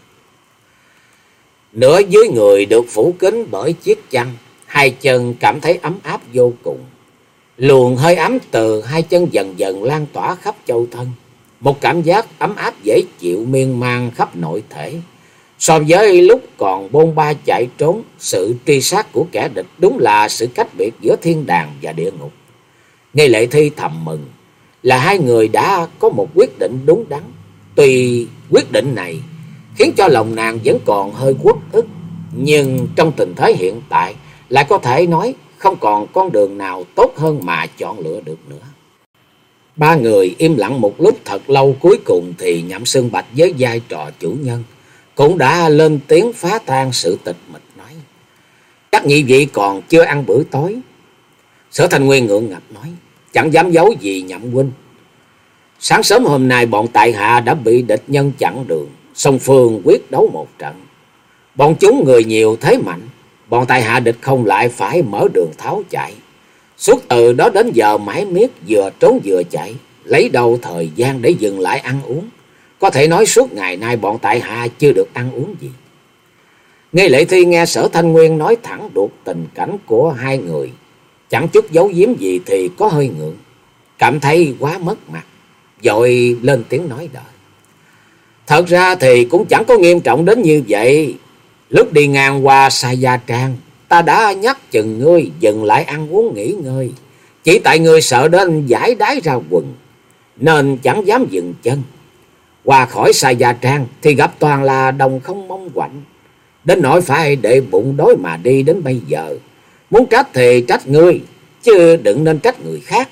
S1: Nửa dưới người được phủ kín bởi chiếc chăn, hai chân cảm thấy ấm áp vô cùng. Luồng hơi ấm từ hai chân dần dần lan tỏa khắp châu thân, một cảm giác ấm áp dễ chịu miên man khắp nội thể. So với lúc còn bôn ba chạy trốn, sự truy sát của kẻ địch đúng là sự cách biệt giữa thiên đàng và địa ngục. Nghe Lệ Thi thầm mừng là hai người đã có một quyết định đúng đắn. Tuy quyết định này khiến cho lòng nàng vẫn còn hơi uất ức, nhưng trong tình thế hiện tại lại có thể nói không còn con đường nào tốt hơn mà chọn lựa được nữa. Ba người im lặng một lúc thật lâu, cuối cùng thì Nhậm Sương Bạch với vai trò chủ nhân cũng đã lên tiếng phá tan sự tịch mịch nói: Chắc nhị vị còn chưa ăn bữa tối. Sở Thanh Nguyên ngượng ngập nói: Chẳng dám giấu gì Nhậm huynh. Sáng sớm hôm nay bọn tại hạ đã bị địch nhân chặn đường, song phương quyết đấu một trận. Bọn chúng người nhiều thế mạnh, bọn tại hạ địch không lại phải mở đường tháo chạy. Suốt từ đó đến giờ mãi miết vừa trốn vừa chạy, lấy đâu thời gian để dừng lại ăn uống. Có thể nói suốt ngày nay bọn tại hạ chưa được ăn uống gì. Nghe Lệ Thi nghe Sở Thanh Nguyên nói thẳng đuột tình cảnh của hai người, chẳng chút giấu giếm gì thì có hơi ngượng, cảm thấy quá mất mặt, vội lên tiếng nói đợi. Thật ra thì cũng chẳng có nghiêm trọng đến như vậy. Lúc đi ngang qua Sa Gia Trang, ta đã nhắc chừng ngươi dừng lại ăn uống nghỉ ngơi. Chỉ tại ngươi sợ đến giải đái ra quần, nên chẳng dám dừng chân. Qua khỏi Sa Gia Trang thì gặp toàn là đồng không mong quạnh, đến nỗi phải để bụng đói mà đi đến bây giờ. Muốn trách thì trách ngươi, chứ đừng nên trách người khác.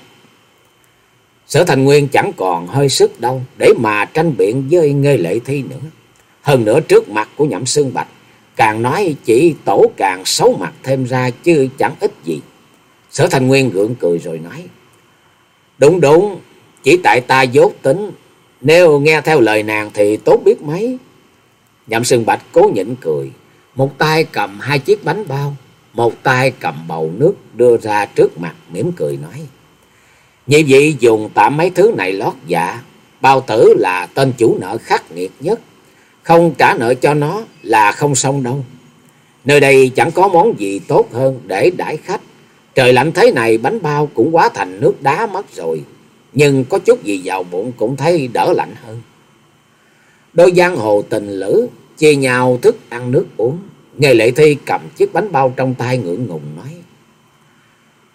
S1: Sở Thành Nguyên chẳng còn hơi sức đâu để mà tranh biện với Nghê Lệ Thi nữa. Hơn nữa trước mặt của Nhậm Sương Bạch, càng nói chỉ tổ càng xấu mặt thêm ra chứ chẳng ích gì. Sở Thành Nguyên gượng cười rồi nói: Đúng đúng, chỉ tại ta dốt tính, nếu nghe theo lời nàng thì tốt biết mấy. Nhậm Sương Bạch cố nhịn cười, một tay cầm hai chiếc bánh bao, một tay cầm bầu nước đưa ra trước mặt, mỉm cười nói: Nhị vị dùng tạm mấy thứ này lót dạ, bao tử là tên chủ nợ khắc nghiệt nhất, không trả nợ cho nó là không xong đâu. Nơi đây chẳng có món gì tốt hơn để đãi khách. Trời lạnh thế này bánh bao cũng quá thành nước đá mất rồi, nhưng có chút gì vào bụng cũng thấy đỡ lạnh hơn. Đôi giang hồ tình lữ chia nhau thức ăn nước uống. Nghê Lệ Thi cầm chiếc bánh bao trong tay ngượng ngùng nói: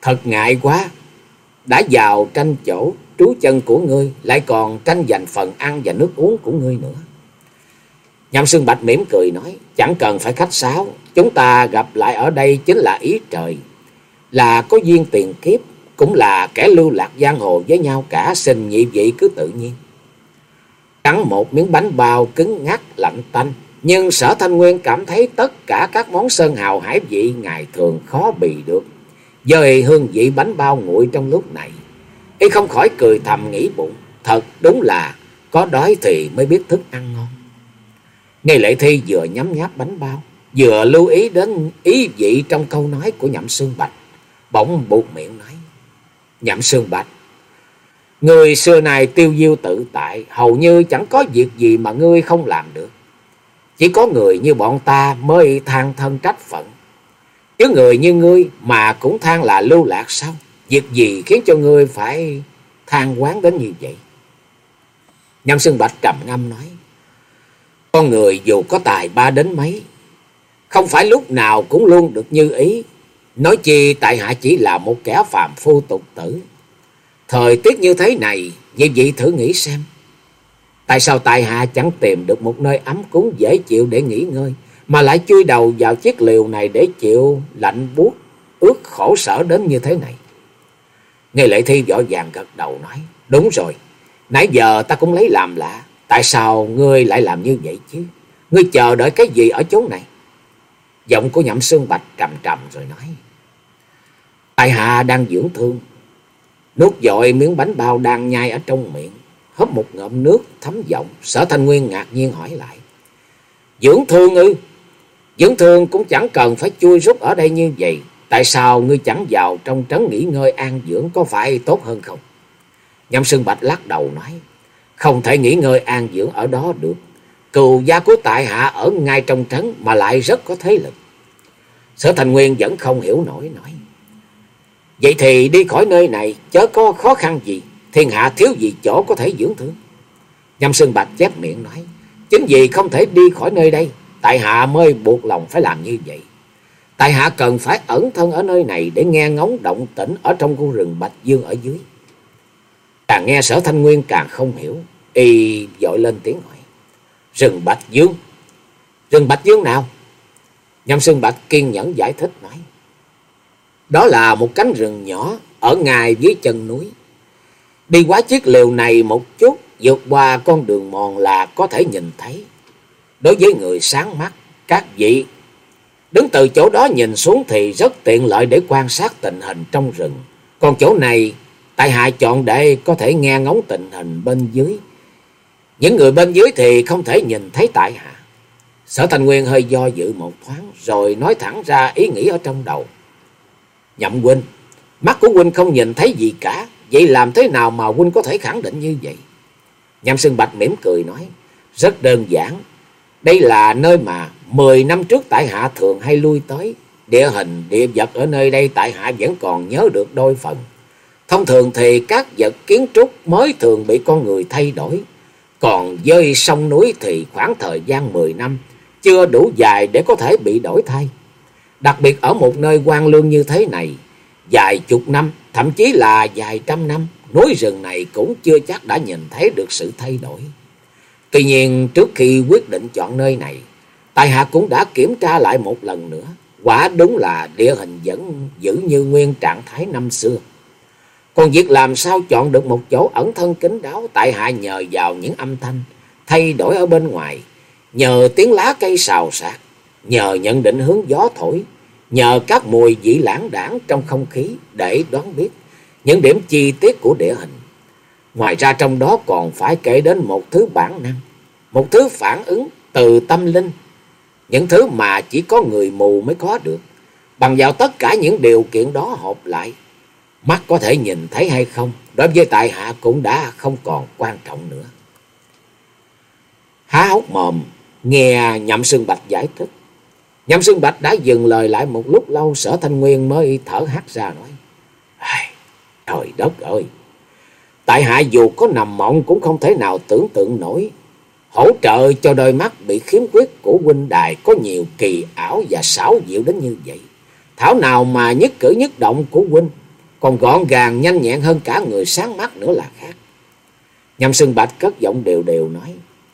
S1: Thật ngại quá, đã vào tranh chỗ trú chân của ngươi, lại còn tranh giành phần ăn và nước uống của ngươi nữa. Nhậm Xương Bạch mỉm cười nói, chẳng cần phải khách sáo, chúng ta gặp lại ở đây chính là ý trời, là có duyên tiền kiếp, cũng là kẻ lưu lạc giang hồ với nhau cả, xin nhị vị cứ tự nhiên. Cắn một miếng bánh bao cứng ngắc lạnh tanh, nhưng Sở Thanh Nguyên cảm thấy tất cả các món sơn hào hải vị ngày thường khó bì được với hương vị bánh bao nguội trong lúc này. Y không khỏi cười thầm nghĩ bụng, thật đúng là có đói thì mới biết thức ăn ngon. Nghe Lệ Thi vừa nhấm nháp bánh bao, vừa lưu ý đến ý vị trong câu nói của Nhậm Xương Bạch, bỗng buột miệng nói, Nhậm Xương Bạch, người xưa này tiêu diêu tự tại, hầu như chẳng có việc gì mà ngươi không làm được. Chỉ có người như bọn ta mới than thân trách phận, chứ người như ngươi mà cũng than là lưu lạc sao? Việc gì khiến cho ngươi phải than oán đến như vậy? Nhậm Xương Bạch trầm ngâm nói, con người dù có tài ba đến mấy, không phải lúc nào cũng luôn được như ý. Nói chi tại hạ chỉ là một kẻ phàm phu tục tử. Thời tiết như thế này, như vậy thử nghĩ xem, tại sao tại hạ chẳng tìm được một nơi ấm cúng dễ chịu để nghỉ ngơi, mà lại chui đầu vào chiếc liều này để chịu lạnh buốt ướt khổ sở đến như thế này? Nghe Lệ Thi vội vàng gật đầu nói, đúng rồi, nãy giờ ta cũng lấy làm lạ, tại sao ngươi lại làm như vậy chứ? Ngươi chờ đợi cái gì ở chỗ này? Giọng của Nhậm Xương Bạch trầm trầm rồi nói, tại hạ đang dưỡng thương. Nuốt dội miếng bánh bao đang nhai ở trong miệng, hớp một ngụm nước thấm giọng. Sở Thanh Nguyên ngạc nhiên hỏi lại, dưỡng thương ư? Dưỡng thương cũng chẳng cần phải chui rút ở đây như vậy, tại sao ngươi chẳng vào trong trấn nghỉ ngơi an dưỡng, có phải tốt hơn không? Nhậm Xương Bạch lắc đầu nói, không thể nghỉ ngơi an dưỡng ở đó được. Cừu gia của tại hạ ở ngay trong trấn mà lại rất có thế lực. Sở Thanh Nguyên vẫn không hiểu nổi, nói, vậy thì đi khỏi nơi này chớ có khó khăn gì, thiên hạ thiếu gì chỗ có thể dưỡng thương. Nhậm Xương Bạch chép miệng nói, chính vì không thể đi khỏi nơi đây, tại hạ mới buộc lòng phải làm như vậy. Tại hạ cần phải ẩn thân ở nơi này để nghe ngóng động tĩnh ở trong khu rừng Bạch Dương ở dưới. Càng nghe Sở Thanh Nguyên càng không hiểu, y vội lên tiếng hỏi, rừng Bạch Dương? Rừng Bạch Dương nào? Nhậm Xương Bạch kiên nhẫn giải thích nói, đó là một cánh rừng nhỏ ở ngay dưới chân núi. Đi qua chiếc lều này một chút, vượt qua con đường mòn là có thể nhìn thấy. Đối với người sáng mắt, các vị đứng từ chỗ đó nhìn xuống thì rất tiện lợi để quan sát tình hình trong rừng. Còn chỗ này tại hạ chọn để có thể nghe ngóng tình hình bên dưới. Những người bên dưới thì không thể nhìn thấy tại hạ. Sở Thanh Nguyên hơi do dự một thoáng rồi nói thẳng ra ý nghĩ ở trong đầu. Nhậm huynh, mắt của huynh không nhìn thấy gì cả, vậy làm thế nào mà huynh có thể khẳng định như vậy? Nhậm Xương Bạch mỉm cười nói, rất đơn giản. Đây là nơi mà mười năm trước tại hạ thường hay lui tới. Địa hình, địa vật ở nơi đây tại hạ vẫn còn nhớ được đôi phần. Thông thường thì các vật kiến trúc mới thường bị con người thay đổi. Còn với sông núi thì khoảng thời gian mười năm chưa đủ dài để có thể bị đổi thay. Đặc biệt ở một nơi hoang lương như thế này, vài chục năm, thậm chí là vài trăm năm, núi rừng này cũng chưa chắc đã nhìn thấy được sự thay đổi. Tuy nhiên trước khi quyết định chọn nơi này, tại hạ cũng đã kiểm tra lại một lần nữa. Quả đúng là địa hình vẫn giữ như nguyên trạng thái năm xưa. Còn việc làm sao chọn được một chỗ ẩn thân kín đáo, tại hạ nhờ vào những âm thanh thay đổi ở bên ngoài, nhờ tiếng lá cây xào xạc, nhờ nhận định hướng gió thổi, nhờ các mùi vị lãng đãng trong không khí để đoán biết những điểm chi tiết của địa hình. Ngoài ra trong đó còn phải kể đến một thứ bản năng, một thứ phản ứng từ tâm linh, những thứ mà chỉ có người mù mới có được. Bằng vào tất cả những điều kiện đó hợp lại, mắt có thể nhìn thấy hay không, đối với tại hạ cũng đã không còn quan trọng nữa. Há hốc mồm nghe Nhậm Xương Bạch giải thích. Nhậm Xương Bạch đã dừng lời lại một lúc lâu, Sở Thanh Nguyên mới thở hắt ra nói, trời đất ơi, tại hạ dù có nằm mộng cũng không thể nào tưởng tượng nổi hỗ trợ cho đôi mắt bị khiếm khuyết của huynh đài có nhiều kỳ ảo và xảo diệu đến như vậy. Thảo nào mà nhất cử nhất động của huynh còn gọn gàng nhanh nhẹn hơn cả người sáng mắt nữa là khác. Nhâm Xương Bạch cất giọng đều đều nói: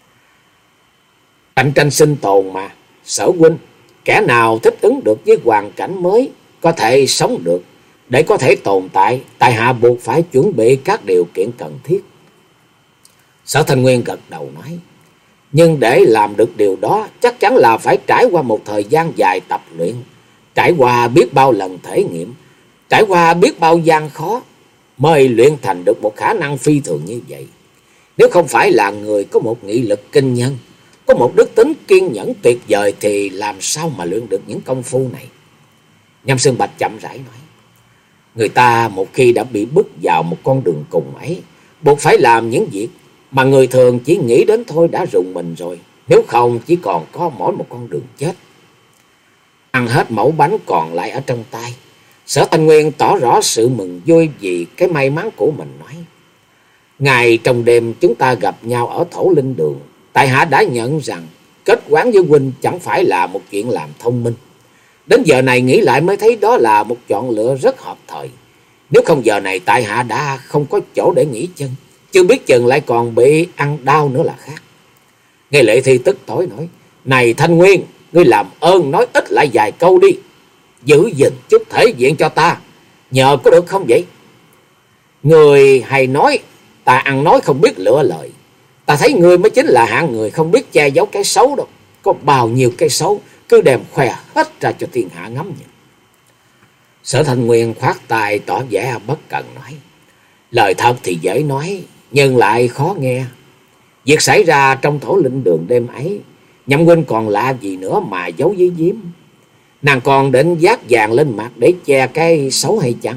S1: cạnh tranh sinh tồn mà, Sở huynh, kẻ nào thích ứng được với hoàn cảnh mới, có thể sống được, để có thể tồn tại, tại hạ buộc phải chuẩn bị các điều kiện cần thiết. Sở Thanh Nguyên gật đầu nói: nhưng để làm được điều đó, chắc chắn là phải trải qua một thời gian dài tập luyện, trải qua biết bao lần thể nghiệm, trải qua biết bao gian khó, mới luyện thành được một khả năng phi thường như vậy. Nếu không phải là người có một nghị lực kinh nhân, có một đức tính kiên nhẫn tuyệt vời, thì làm sao mà luyện được những công phu này? Nhâm Xương Bạch chậm rãi nói: người ta một khi đã bị bước vào một con đường cùng ấy, buộc phải làm những việc mà người thường chỉ nghĩ đến thôi đã rùng mình rồi, nếu không chỉ còn có mỗi một con đường chết. Ăn hết mẩu bánh còn lại ở trong tay, Sở Thanh Nguyên tỏ rõ sự mừng vui vì cái may mắn của mình, nói: ngày trong đêm chúng ta gặp nhau ở Thổ Linh Đường, tại hạ đã nhận rằng kết quán với huynh chẳng phải là một chuyện làm thông minh. Đến giờ này nghĩ lại mới thấy đó là một chọn lựa rất hợp thời. Nếu không giờ này tại hạ đã không có chỗ để nghỉ chân, chưa biết chừng lại còn bị ăn đau nữa là khác. Nghe Lệ Thi tức tối nói: này Thanh Nguyên, ngươi làm ơn nói ít lại vài câu đi, giữ gìn chút thể diện cho ta, nhờ có được không vậy? Người hay nói ta ăn nói không biết lựa lời, ta thấy ngươi mới chính là hạng người không biết che giấu cái xấu đâu. Có bao nhiêu cái xấu cứ đem khoe hết ra cho thiên hạ ngắm nhìn. Sở Thanh Nguyên khoát tay tỏ vẻ bất cần nói: lời thật thì dễ nói, nhưng lại khó nghe. Việc xảy ra trong Thổ Linh Đường đêm ấy, Nhậm huynh còn lạ gì nữa mà giấu với giếm? Nàng còn định vác vàng lên mặt để che cái xấu hay chăng?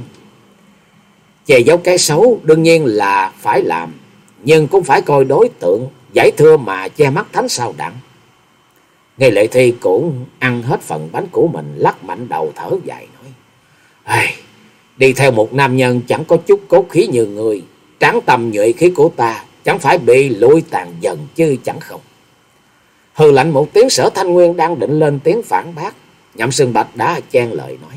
S1: Che giấu cái xấu đương nhiên là phải làm, nhưng cũng phải coi đối tượng, giải thưa mà che mắt thánh sao đặng. Nghe Lệ Thi cũng ăn hết phần bánh của mình, lắc mạnh đầu thở dài nói: ai, đi theo một nam nhân chẳng có chút cốt khí như người, tráng tầm nhuệ khí của ta chẳng phải bị lụi tàn dần chứ chẳng không. Hừ lạnh một tiếng, Sở Thanh Nguyên đang định lên tiếng phản bác, Nhậm Xương Bạch đã chen lời nói: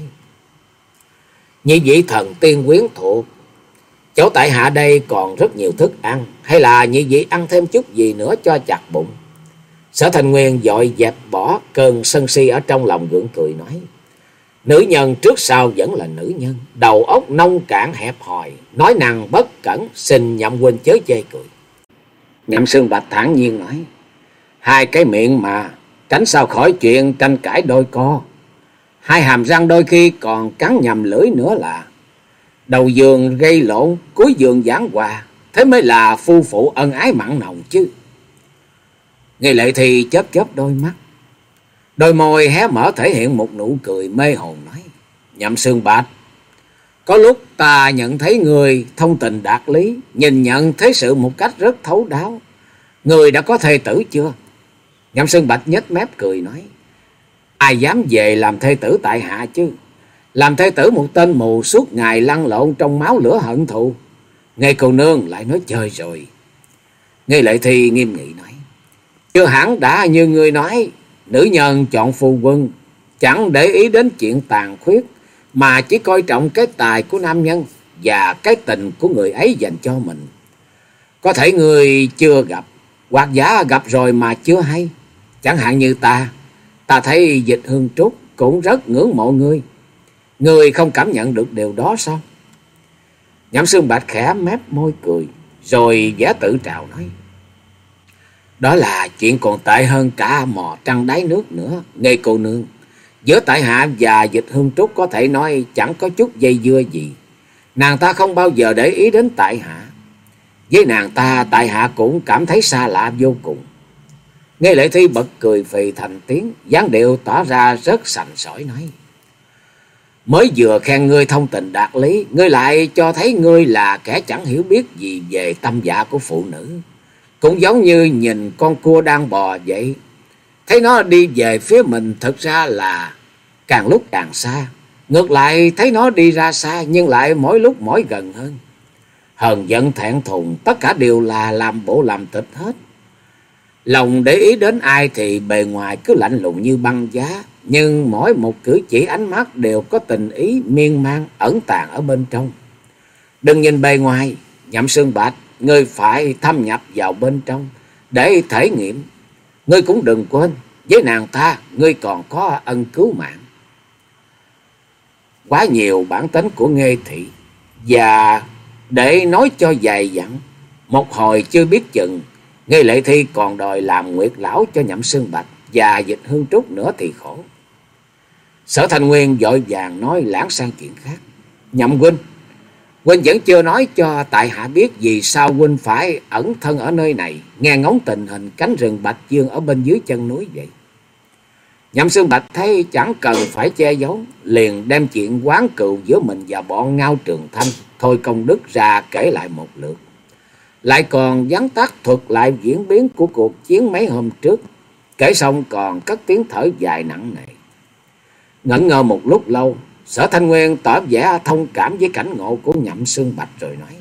S1: nhị vị thần tiên quyến thuộc, chỗ tại hạ đây còn rất nhiều thức ăn, hay là nhị vị ăn thêm chút gì nữa cho chặt bụng? Sở Thanh Nguyên vội dẹp bỏ cơn sân si ở trong lòng, gượng cười nói: nữ nhân trước sau vẫn là nữ nhân, đầu óc nông cạn hẹp hòi, nói năng bất cẩn, xin Nhậm huynh chớ chê cười. Nhậm Xương Bạch thản nhiên nói: hai cái miệng mà, tránh sao khỏi chuyện tranh cãi đôi co. Hai hàm răng đôi khi còn cắn nhầm lưỡi nữa là đầu giường gây lộn, cuối giường giảng hòa, thế mới là phu phụ ân ái mặn nồng chứ. Nghe Lệ Thi chớp chớp đôi mắt, đôi môi hé mở thể hiện một nụ cười mê hồn nói: Nhậm Xương Bạch, có lúc ta nhận thấy người thông tình đạt lý, nhìn nhận thế sự một cách rất thấu đáo. Người đã có thê tử chưa? Nhậm Xương Bạch nhếch mép cười nói: ai dám về làm thê tử tại hạ chứ? Làm thê tử một tên mù suốt ngày lăn lộn trong máu lửa hận thù, nghe cô nương lại nói chơi rồi. Nghe Lệ Thi nghiêm nghị nói: chưa hẳn đã như người nói, nữ nhân chọn phu quân chẳng để ý đến chuyện tàn khuyết, mà chỉ coi trọng cái tài của nam nhân và cái tình của người ấy dành cho mình. Có thể người chưa gặp, hoặc giả gặp rồi mà chưa hay. Chẳng hạn như ta, ta thấy Dịch Hương Trúc cũng rất ngưỡng mộ ngươi. Ngươi không cảm nhận được điều đó sao? Nhậm Xương Bạch khẽ mép môi cười, rồi vẻ tự trào nói: đó là chuyện còn tệ hơn cả mò trăng đáy nước nữa. Nghe cô nương, giữa tại hạ và Dịch Hương Trúc có thể nói chẳng có chút dây dưa gì. Nàng ta không bao giờ để ý đến tại hạ, với nàng ta tại hạ cũng cảm thấy xa lạ vô cùng. Nghe Lệ Thi bật cười phì thành tiếng, dáng điệu tỏ ra rất sành sỏi nói: mới vừa khen ngươi thông tình đạt lý, ngươi lại cho thấy ngươi là kẻ chẳng hiểu biết gì về tâm dạ của phụ nữ. Cũng giống như nhìn con cua đang bò vậy, thấy nó đi về phía mình thực ra là càng lúc càng xa, ngược lại thấy nó đi ra xa nhưng lại mỗi lúc mỗi gần hơn. Hờn giận thẹn thùng tất cả đều là làm bộ làm tịch hết. Lòng để ý đến ai thì bề ngoài cứ lạnh lùng như băng giá, nhưng mỗi một cử chỉ ánh mắt đều có tình ý miên man ẩn tàng ở bên trong. Đừng nhìn bề ngoài, Nhậm Xương Bạch, ngươi phải thâm nhập vào bên trong để thể nghiệm. Ngươi cũng đừng quên, với nàng ta, ngươi còn có ân cứu mạng. Quá nhiều bản tính của Nghê Thị, và để nói cho dài dặn, một hồi chưa biết chừng, Nghê Lệ Thi còn đòi làm nguyệt lão cho Nhậm Xương Bạch và Dịch Hương Trúc nữa thì khổ. Sở Thanh Nguyên vội vàng nói lảng sang chuyện khác. Nhậm huynh, huynh vẫn chưa nói cho tại hạ biết vì sao huynh phải ẩn thân ở nơi này, nghe ngóng tình hình cánh rừng Bạch Dương ở bên dưới chân núi vậy. Nhậm Xương Bạch thấy chẳng cần phải che giấu, liền đem chuyện oán cừu giữa mình và bọn Ngao Trường Thanh Thôi Công Đức ra kể lại một lượt, lại còn vắn tắt thuật lại diễn biến của cuộc chiến mấy hôm trước. Kể xong còn cất tiếng thở dài nặng nề. Ngẩn ngơ một lúc lâu, Sở Thanh Nguyên tỏ vẻ thông cảm với cảnh ngộ của Nhậm Xương Bạch rồi nói: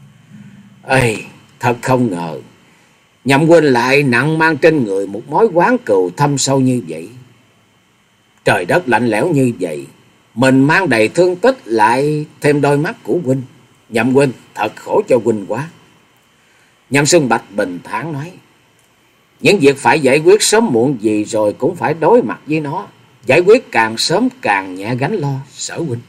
S1: Ê, thật không ngờ Nhậm huynh lại nặng mang trên người một mối oán cừu thâm sâu như vậy. Trời đất lạnh lẽo như vậy, mình mang đầy thương tích lại thêm đôi mắt của huynh. Nhậm huynh thật khổ cho huynh quá. Nhậm Xương Bạch bình thản nói: Những việc phải giải quyết sớm muộn gì rồi cũng phải đối mặt với nó. Giải quyết càng sớm càng nhẹ gánh lo, Sở huynh.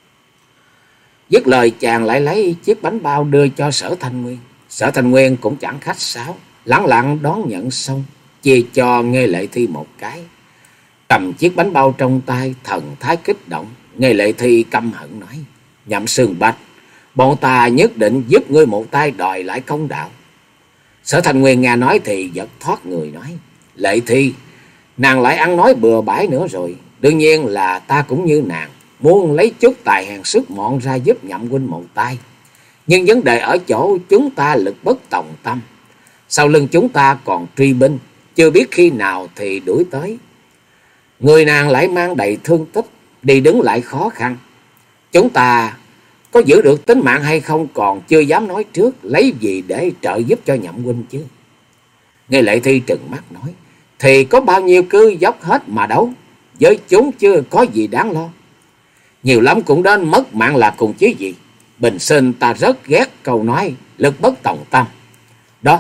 S1: Dứt lời chàng lại lấy chiếc bánh bao đưa cho Sở Thanh Nguyên. Sở Thanh Nguyên cũng chẳng khách sáo, lẳng lặng đón nhận xong, chia cho Nghê Lệ Thi một cái. Cầm chiếc bánh bao trong tay, thần thái kích động. Nghê Lệ Thi căm hận nói: Nhậm Xương Bạch, bọn ta nhất định giúp ngươi một tay đòi lại công đạo. Sở Thanh Nguyên nghe nói thì giật thoát người nói: Lệ Thi, nàng lại ăn nói bừa bãi nữa rồi. Đương nhiên là ta cũng như nàng, muốn lấy chút tài hèn sức mọn ra giúp Nhậm huynh một tay. Nhưng vấn đề ở chỗ chúng ta lực bất tòng tâm. Sau lưng chúng ta còn truy binh, chưa biết khi nào thì đuổi tới. Người nàng lại mang đầy thương tích, đi đứng lại khó khăn. Chúng ta có giữ được tính mạng hay không còn chưa dám nói trước, lấy gì để trợ giúp cho Nhậm huynh chứ. Nghe Lệ Thi trừng mắt nói: Thì có bao nhiêu cứ dốc hết mà đấu, với chúng chưa có gì đáng lo. Nhiều lắm cũng đến mất mạng là cùng chứ gì. Bình sinh ta rất ghét câu nói lực bất tòng tâm. Đó,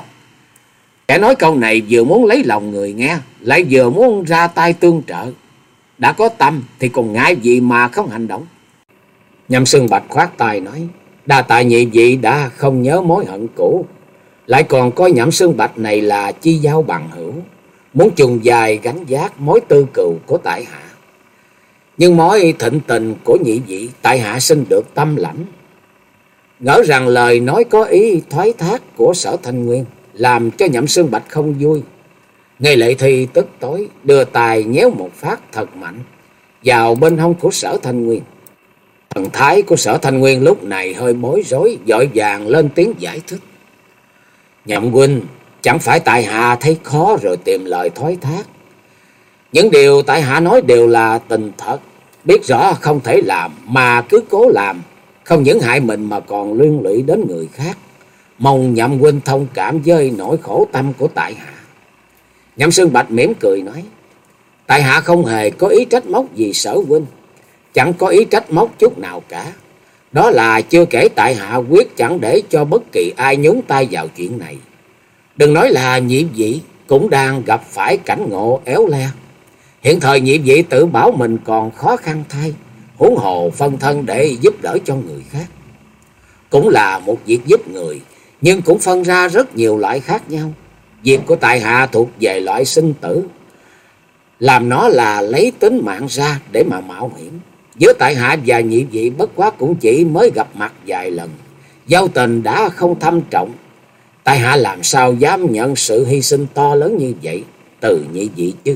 S1: kẻ nói câu này vừa muốn lấy lòng người nghe, lại vừa muốn ra tay tương trợ. Đã có tâm thì còn ngại gì mà không hành động. Nhậm Xương Bạch khoát tay nói: Đa tạ nhị vị đã không nhớ mối hận cũ, lại còn coi Nhậm Xương Bạch này là chi giao bằng hữu, muốn chung dài gánh vác mối tư cừu của tại hạ. Nhưng mối thịnh tình của nhị vị, tại hạ xin được tâm lãnh. Ngỡ rằng lời nói có ý thoái thác của Sở Thanh Nguyên làm cho Nhậm Xương Bạch không vui. Nghe Lệ Thi tức tối, đưa tài nhéo một phát thật mạnh vào bên hông của Sở Thanh Nguyên. Thần thái của Sở Thanh Nguyên lúc này hơi bối rối, vội vàng lên tiếng giải thích: Nhậm huynh, chẳng phải tại hạ thấy khó rồi tìm lời thoái thác. Những điều tại hạ nói đều là tình thật, biết rõ không thể làm mà cứ cố làm, không những hại mình mà còn liên lụy đến người khác. Mong Nhậm huynh thông cảm với nỗi khổ tâm của tại hạ. Nhậm Xương Bạch mỉm cười nói: Tại hạ không hề có ý trách móc gì Sở huynh, chẳng có ý trách móc chút nào cả. Đó là chưa kể tại hạ quyết chẳng để cho bất kỳ ai nhúng tay vào chuyện này. Đừng nói là nhị vị cũng đang gặp phải cảnh ngộ éo le. Hiện thời nhị vị tự bảo mình còn khó khăn thay, huống hồ phân thân để giúp đỡ cho người khác. Cũng là một việc giúp người, nhưng cũng phân ra rất nhiều loại khác nhau. Việc của tại hạ thuộc về loại sinh tử, làm nó là lấy tính mạng ra để mà mạo hiểm. Giữa tại hạ và nhị vị bất quá cũng chỉ mới gặp mặt vài lần, giao tình đã không thâm trọng. Tại hạ làm sao dám nhận sự hy sinh to lớn như vậy từ nhị vị chứ.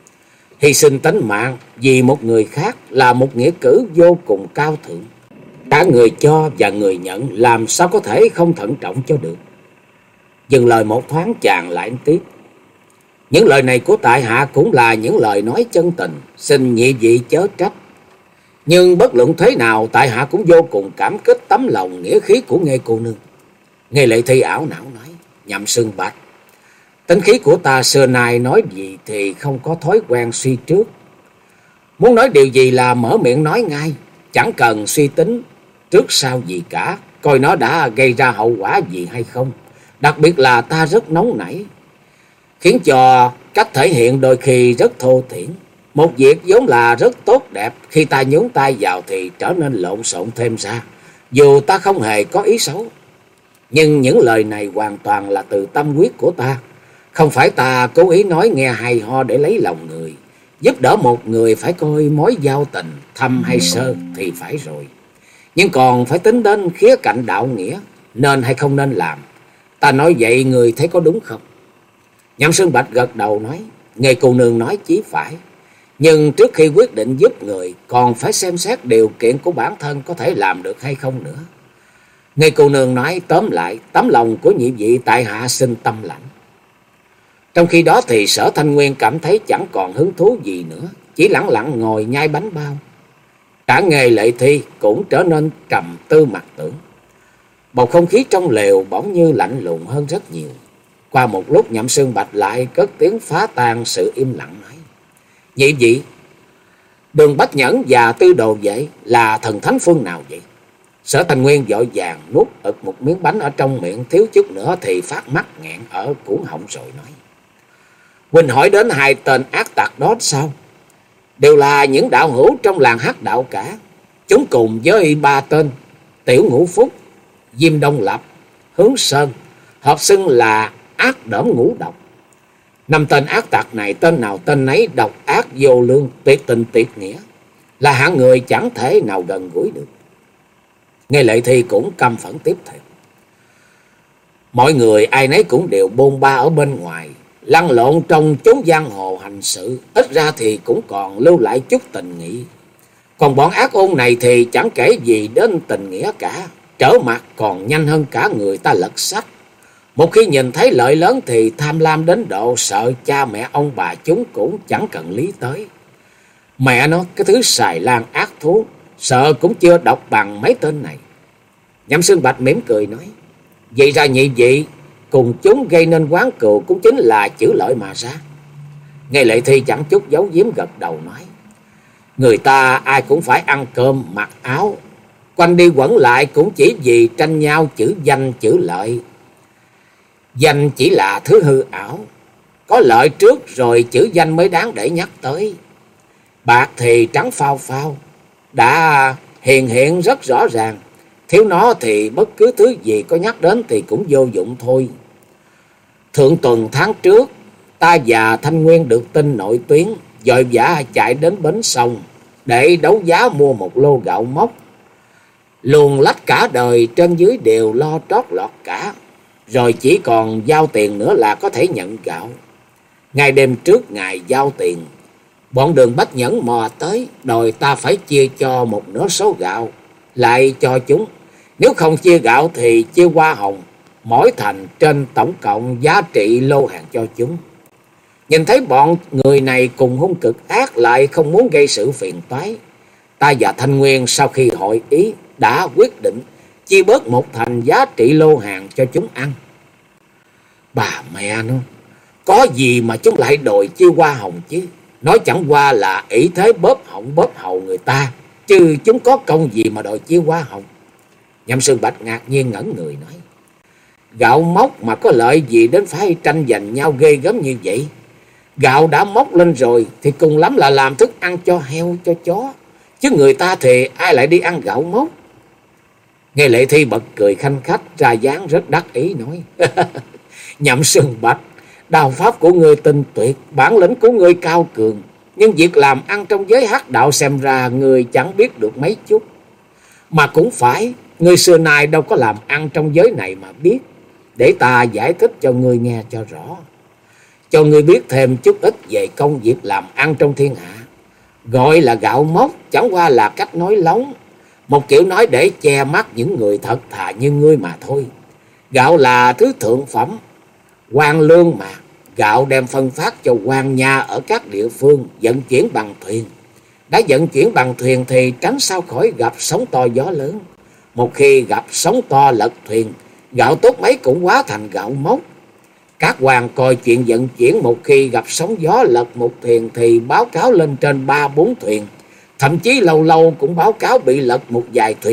S1: Hy sinh tính mạng vì một người khác là một nghĩa cử vô cùng cao thượng. Cả người cho và người nhận làm sao có thể không thận trọng cho được. Dừng lời một thoáng, chàng lại tiếp: Những lời này của tại hạ cũng là những lời nói chân tình, xin nhị vị chớ trách. Nhưng bất luận thế nào, tại hạ cũng vô cùng cảm kích tấm lòng nghĩa khí của Nghê cô nương. Nghê Lệ Thi ảo não nói: Nhậm Xương Bạch, tính khí của ta xưa nay nói gì thì không có thói quen suy trước. Muốn nói điều gì là mở miệng nói ngay, chẳng cần suy tính trước sau gì cả. coi nó đã gây ra hậu quả gì hay không. Đặc biệt là ta rất nóng nảy, khiến cho cách thể hiện đôi khi rất thô thiển. Một việc vốn là rất tốt đẹp, khi ta nhúng tay vào thì trở nên lộn xộn thêm ra, dù ta không hề có ý xấu. Nhưng những lời này hoàn toàn là từ tâm huyết của ta. Không phải ta cố ý nói nghe hay ho để lấy lòng người. Giúp đỡ một người phải coi mối giao tình thâm hay sơ thì phải rồi, nhưng còn phải tính đến khía cạnh đạo nghĩa, nên hay không nên làm. Ta nói vậy người thấy có đúng không? Nhậm Sơn Bạch gật đầu nói, nghề cô nương nói chí phải. Nhưng trước khi quyết định giúp người, còn phải xem xét điều kiện của bản thân có thể làm được hay không nữa. Nghề cô nương nói tóm lại, tấm lòng của nhị vị tại hạ xin tâm lãnh. Trong khi đó thì Sở Thanh Nguyên cảm thấy chẳng còn hứng thú gì nữa, chỉ lẳng lặng ngồi nhai bánh bao. Cả Nghề Lệ Thi cũng trở nên trầm tư mặc tưởng. Bầu không khí trong lều bỗng như lạnh lùng hơn rất nhiều. Qua một lúc Nhậm Sơn Bạch lại cất tiếng phá tan sự im lặng nói, nhị vị, Đường Bách Nhẫn và Tư Đồ Vệ là thần thánh phương nào vậy? Sở Thanh Nguyên vội vàng nuốt ực một miếng bánh ở trong miệng, thiếu chút nữa thì phát mắc nghẹn ở cuống họng rồi nói, huynh hỏi đến hai tên ác tặc đó sao? Đều là những đạo hữu trong làng hắc đạo cả. Chúng cùng với ba tên Tiểu Ngũ Phúc, Diêm Đông Lập, Hướng Sơn hợp xưng là ác đỡm ngũ độc. Năm tên ác tặc này tên nào tên nấy độc ác vô lương, tuyệt tình tuyệt nghĩa, là hạng người chẳng thể nào gần gũi được. Nghe Lệ Thi cũng căm phẫn tiếp theo, mọi người ai nấy cũng đều bôn ba ở bên ngoài, lăn lộn trong chốn giang hồ hành sự, ít ra thì cũng còn lưu lại chút tình nghĩa. Còn bọn ác ôn này thì chẳng kể gì đến tình nghĩa cả, trở mặt còn nhanh hơn cả người ta lật sách. Một khi nhìn thấy lợi lớn thì tham lam đến độ sợ cha mẹ ông bà chúng cũng chẳng cần lý tới. Mẹ nó, cái thứ xài lan ác thú, sợ cũng chưa đọc bằng mấy tên này. Nhậm Sơn Bạch mỉm cười nói, vậy ra nhị vị cùng chúng gây nên quán cừu cũng chính là chữ lợi mà ra. Nghe Lệ Thi chẳng chút giấu giếm gật đầu nói, người ta ai cũng phải ăn cơm mặc áo, quanh đi quẩn lại cũng chỉ vì tranh nhau chữ danh chữ lợi. Danh chỉ là thứ hư ảo, có lợi trước rồi chữ danh mới đáng để nhắc tới. Bạc thì trắng phao phao, đã hiện hiện rất rõ ràng, thiếu nó thì bất cứ thứ gì có nhắc đến thì cũng vô dụng thôi. Thượng tuần tháng trước, ta và Thanh Nguyên được tin nội tuyến, vội vã chạy đến bến sông để đấu giá mua một lô gạo mốc. Luồn lách cả đời trên dưới đều lo trót lọt cả, rồi chỉ còn giao tiền nữa là có thể nhận gạo. Ngày đêm trước ngày giao tiền, bọn Đường Bách Nhẫn mò tới đòi ta phải chia cho một nửa số gạo lại cho chúng, nếu không chia gạo thì chia hoa hồng, mỗi thành trên tổng cộng giá trị lô hàng cho chúng. Nhìn thấy bọn người này cùng hung cực ác lại không muốn gây sự phiền toái, ta và Thanh Nguyên sau khi hội ý đã quyết định chia bớt một thành giá trị lô hàng cho chúng ăn. Bà mẹ nó, có gì mà chúng lại đòi chia hoa hồng chứ? Nói chẳng qua là ỷ thế bóp họng bóp hầu người ta, chứ chúng có công gì mà đòi chia hoa hồng? Nhậm Sơn Bạch ngạc nhiên ngẩn người nói, gạo mốc mà có lợi gì đến phải tranh giành nhau ghê gớm như vậy? Gạo đã mốc lên rồi thì cùng lắm là làm thức ăn cho heo cho chó, chứ người ta thì ai lại đi ăn gạo mốc? Nghe Lệ Thi bật cười khanh khách, ra dáng rất đắc ý nói, Nhậm Sơn Bạch, đao pháp của ngươi tinh tuyệt, bản lĩnh của ngươi cao cường, nhưng việc làm ăn trong giới hắc đạo xem ra ngươi chẳng biết được mấy chút. Mà cũng phải, ngươi xưa nay đâu có làm ăn trong giới này mà biết. Để ta giải thích cho ngươi nghe cho rõ, cho ngươi biết thêm chút ít về công việc làm ăn trong thiên hạ. Gọi là gạo mốc chẳng qua là cách nói lóng, một kiểu nói để che mắt những người thật thà như ngươi mà thôi. Gạo là thứ thượng phẩm, quan lương mà. Gạo đem phân phát cho quan nha ở các địa phương, vận chuyển bằng thuyền. Đã vận chuyển bằng thuyền thì tránh sao khỏi gặp sóng to gió lớn. Một khi gặp sóng to lật thuyền, gạo tốt mấy cũng hóa thành gạo mốc. Các quan coi chuyện vận chuyển, một khi gặp sóng gió lật một thuyền thì báo cáo lên trên ba bốn thuyền, thậm chí lâu lâu cũng báo cáo bị lật một vài thuyền,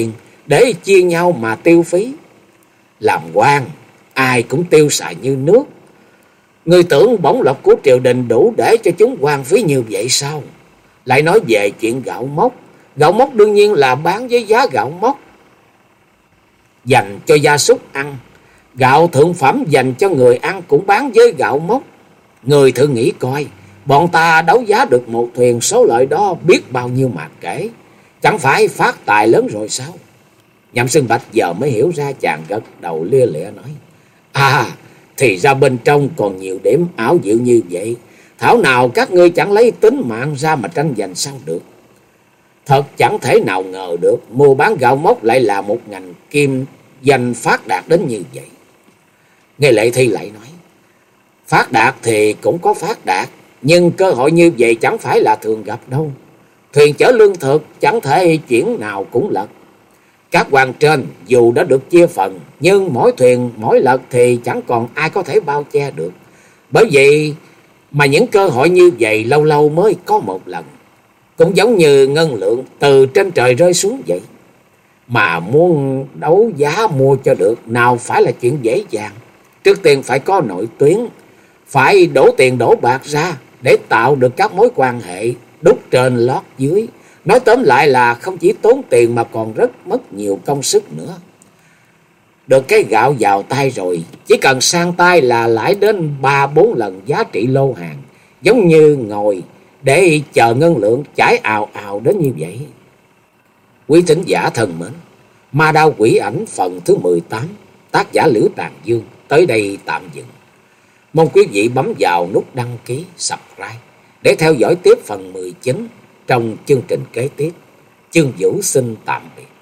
S1: để chia nhau mà tiêu phí. Làm quan ai cũng tiêu xài như nước. Ngươi tưởng bổng lộc của triều đình đủ để cho chúng hoang phí như vậy sao? Lại nói về chuyện gạo mốc. Gạo mốc đương nhiên là bán với giá gạo mốc, dành cho gia súc ăn. Gạo thượng phẩm dành cho người ăn cũng bán với gạo mốc. Người thử nghĩ coi, bọn ta đấu giá được một thuyền, số lợi đó biết bao nhiêu mà kể. Chẳng phải phát tài lớn rồi sao? Nhậm Xương Bạch giờ mới hiểu ra, chàng gật đầu lia lịa nói: À, thì ra bên trong còn nhiều điểm ảo diệu như vậy. Thảo nào các ngươi chẳng lấy tính mạng ra mà tranh giành sao được. Thật chẳng thể nào ngờ được mua bán gạo mốc lại là một ngành kim danh phát đạt đến như vậy. Nghe Lệ Thi lại nói: Phát đạt thì cũng có phát đạt, nhưng cơ hội như vậy chẳng phải là thường gặp đâu. Thuyền chở lương thực chẳng thể chuyển nào cũng lật. Các quan trên dù đã được chia phần, nhưng mỗi thuyền mỗi lật thì chẳng còn ai có thể bao che được. Bởi vậy mà những cơ hội như vậy lâu lâu mới có một lần. Cũng giống như ngân lượng từ trên trời rơi xuống vậy. Mà muốn đấu giá mua cho được nào phải là chuyện dễ dàng. Trước tiên phải có nội tuyến, phải đổ tiền đổ bạc ra để tạo được các mối quan hệ đúc trên lót dưới. Nói tóm lại là không chỉ tốn tiền mà còn rất mất nhiều công sức nữa. Được cái gạo vào tay rồi, chỉ cần sang tay là lãi đến ba bốn lần giá trị lô hàng, giống như ngồi để chờ ngân lượng chảy ào ào đến như vậy. Quý thính giả thân mến, Ma Đao Quỷ Ảnh phần thứ mười tám, tác giả Liễu Tàn Dương tới đây tạm dừng. Mong quý vị bấm vào nút đăng ký, subscribe để theo dõi tiếp phần mười chín trong chương trình kế tiếp. Chương Vũ xin tạm biệt.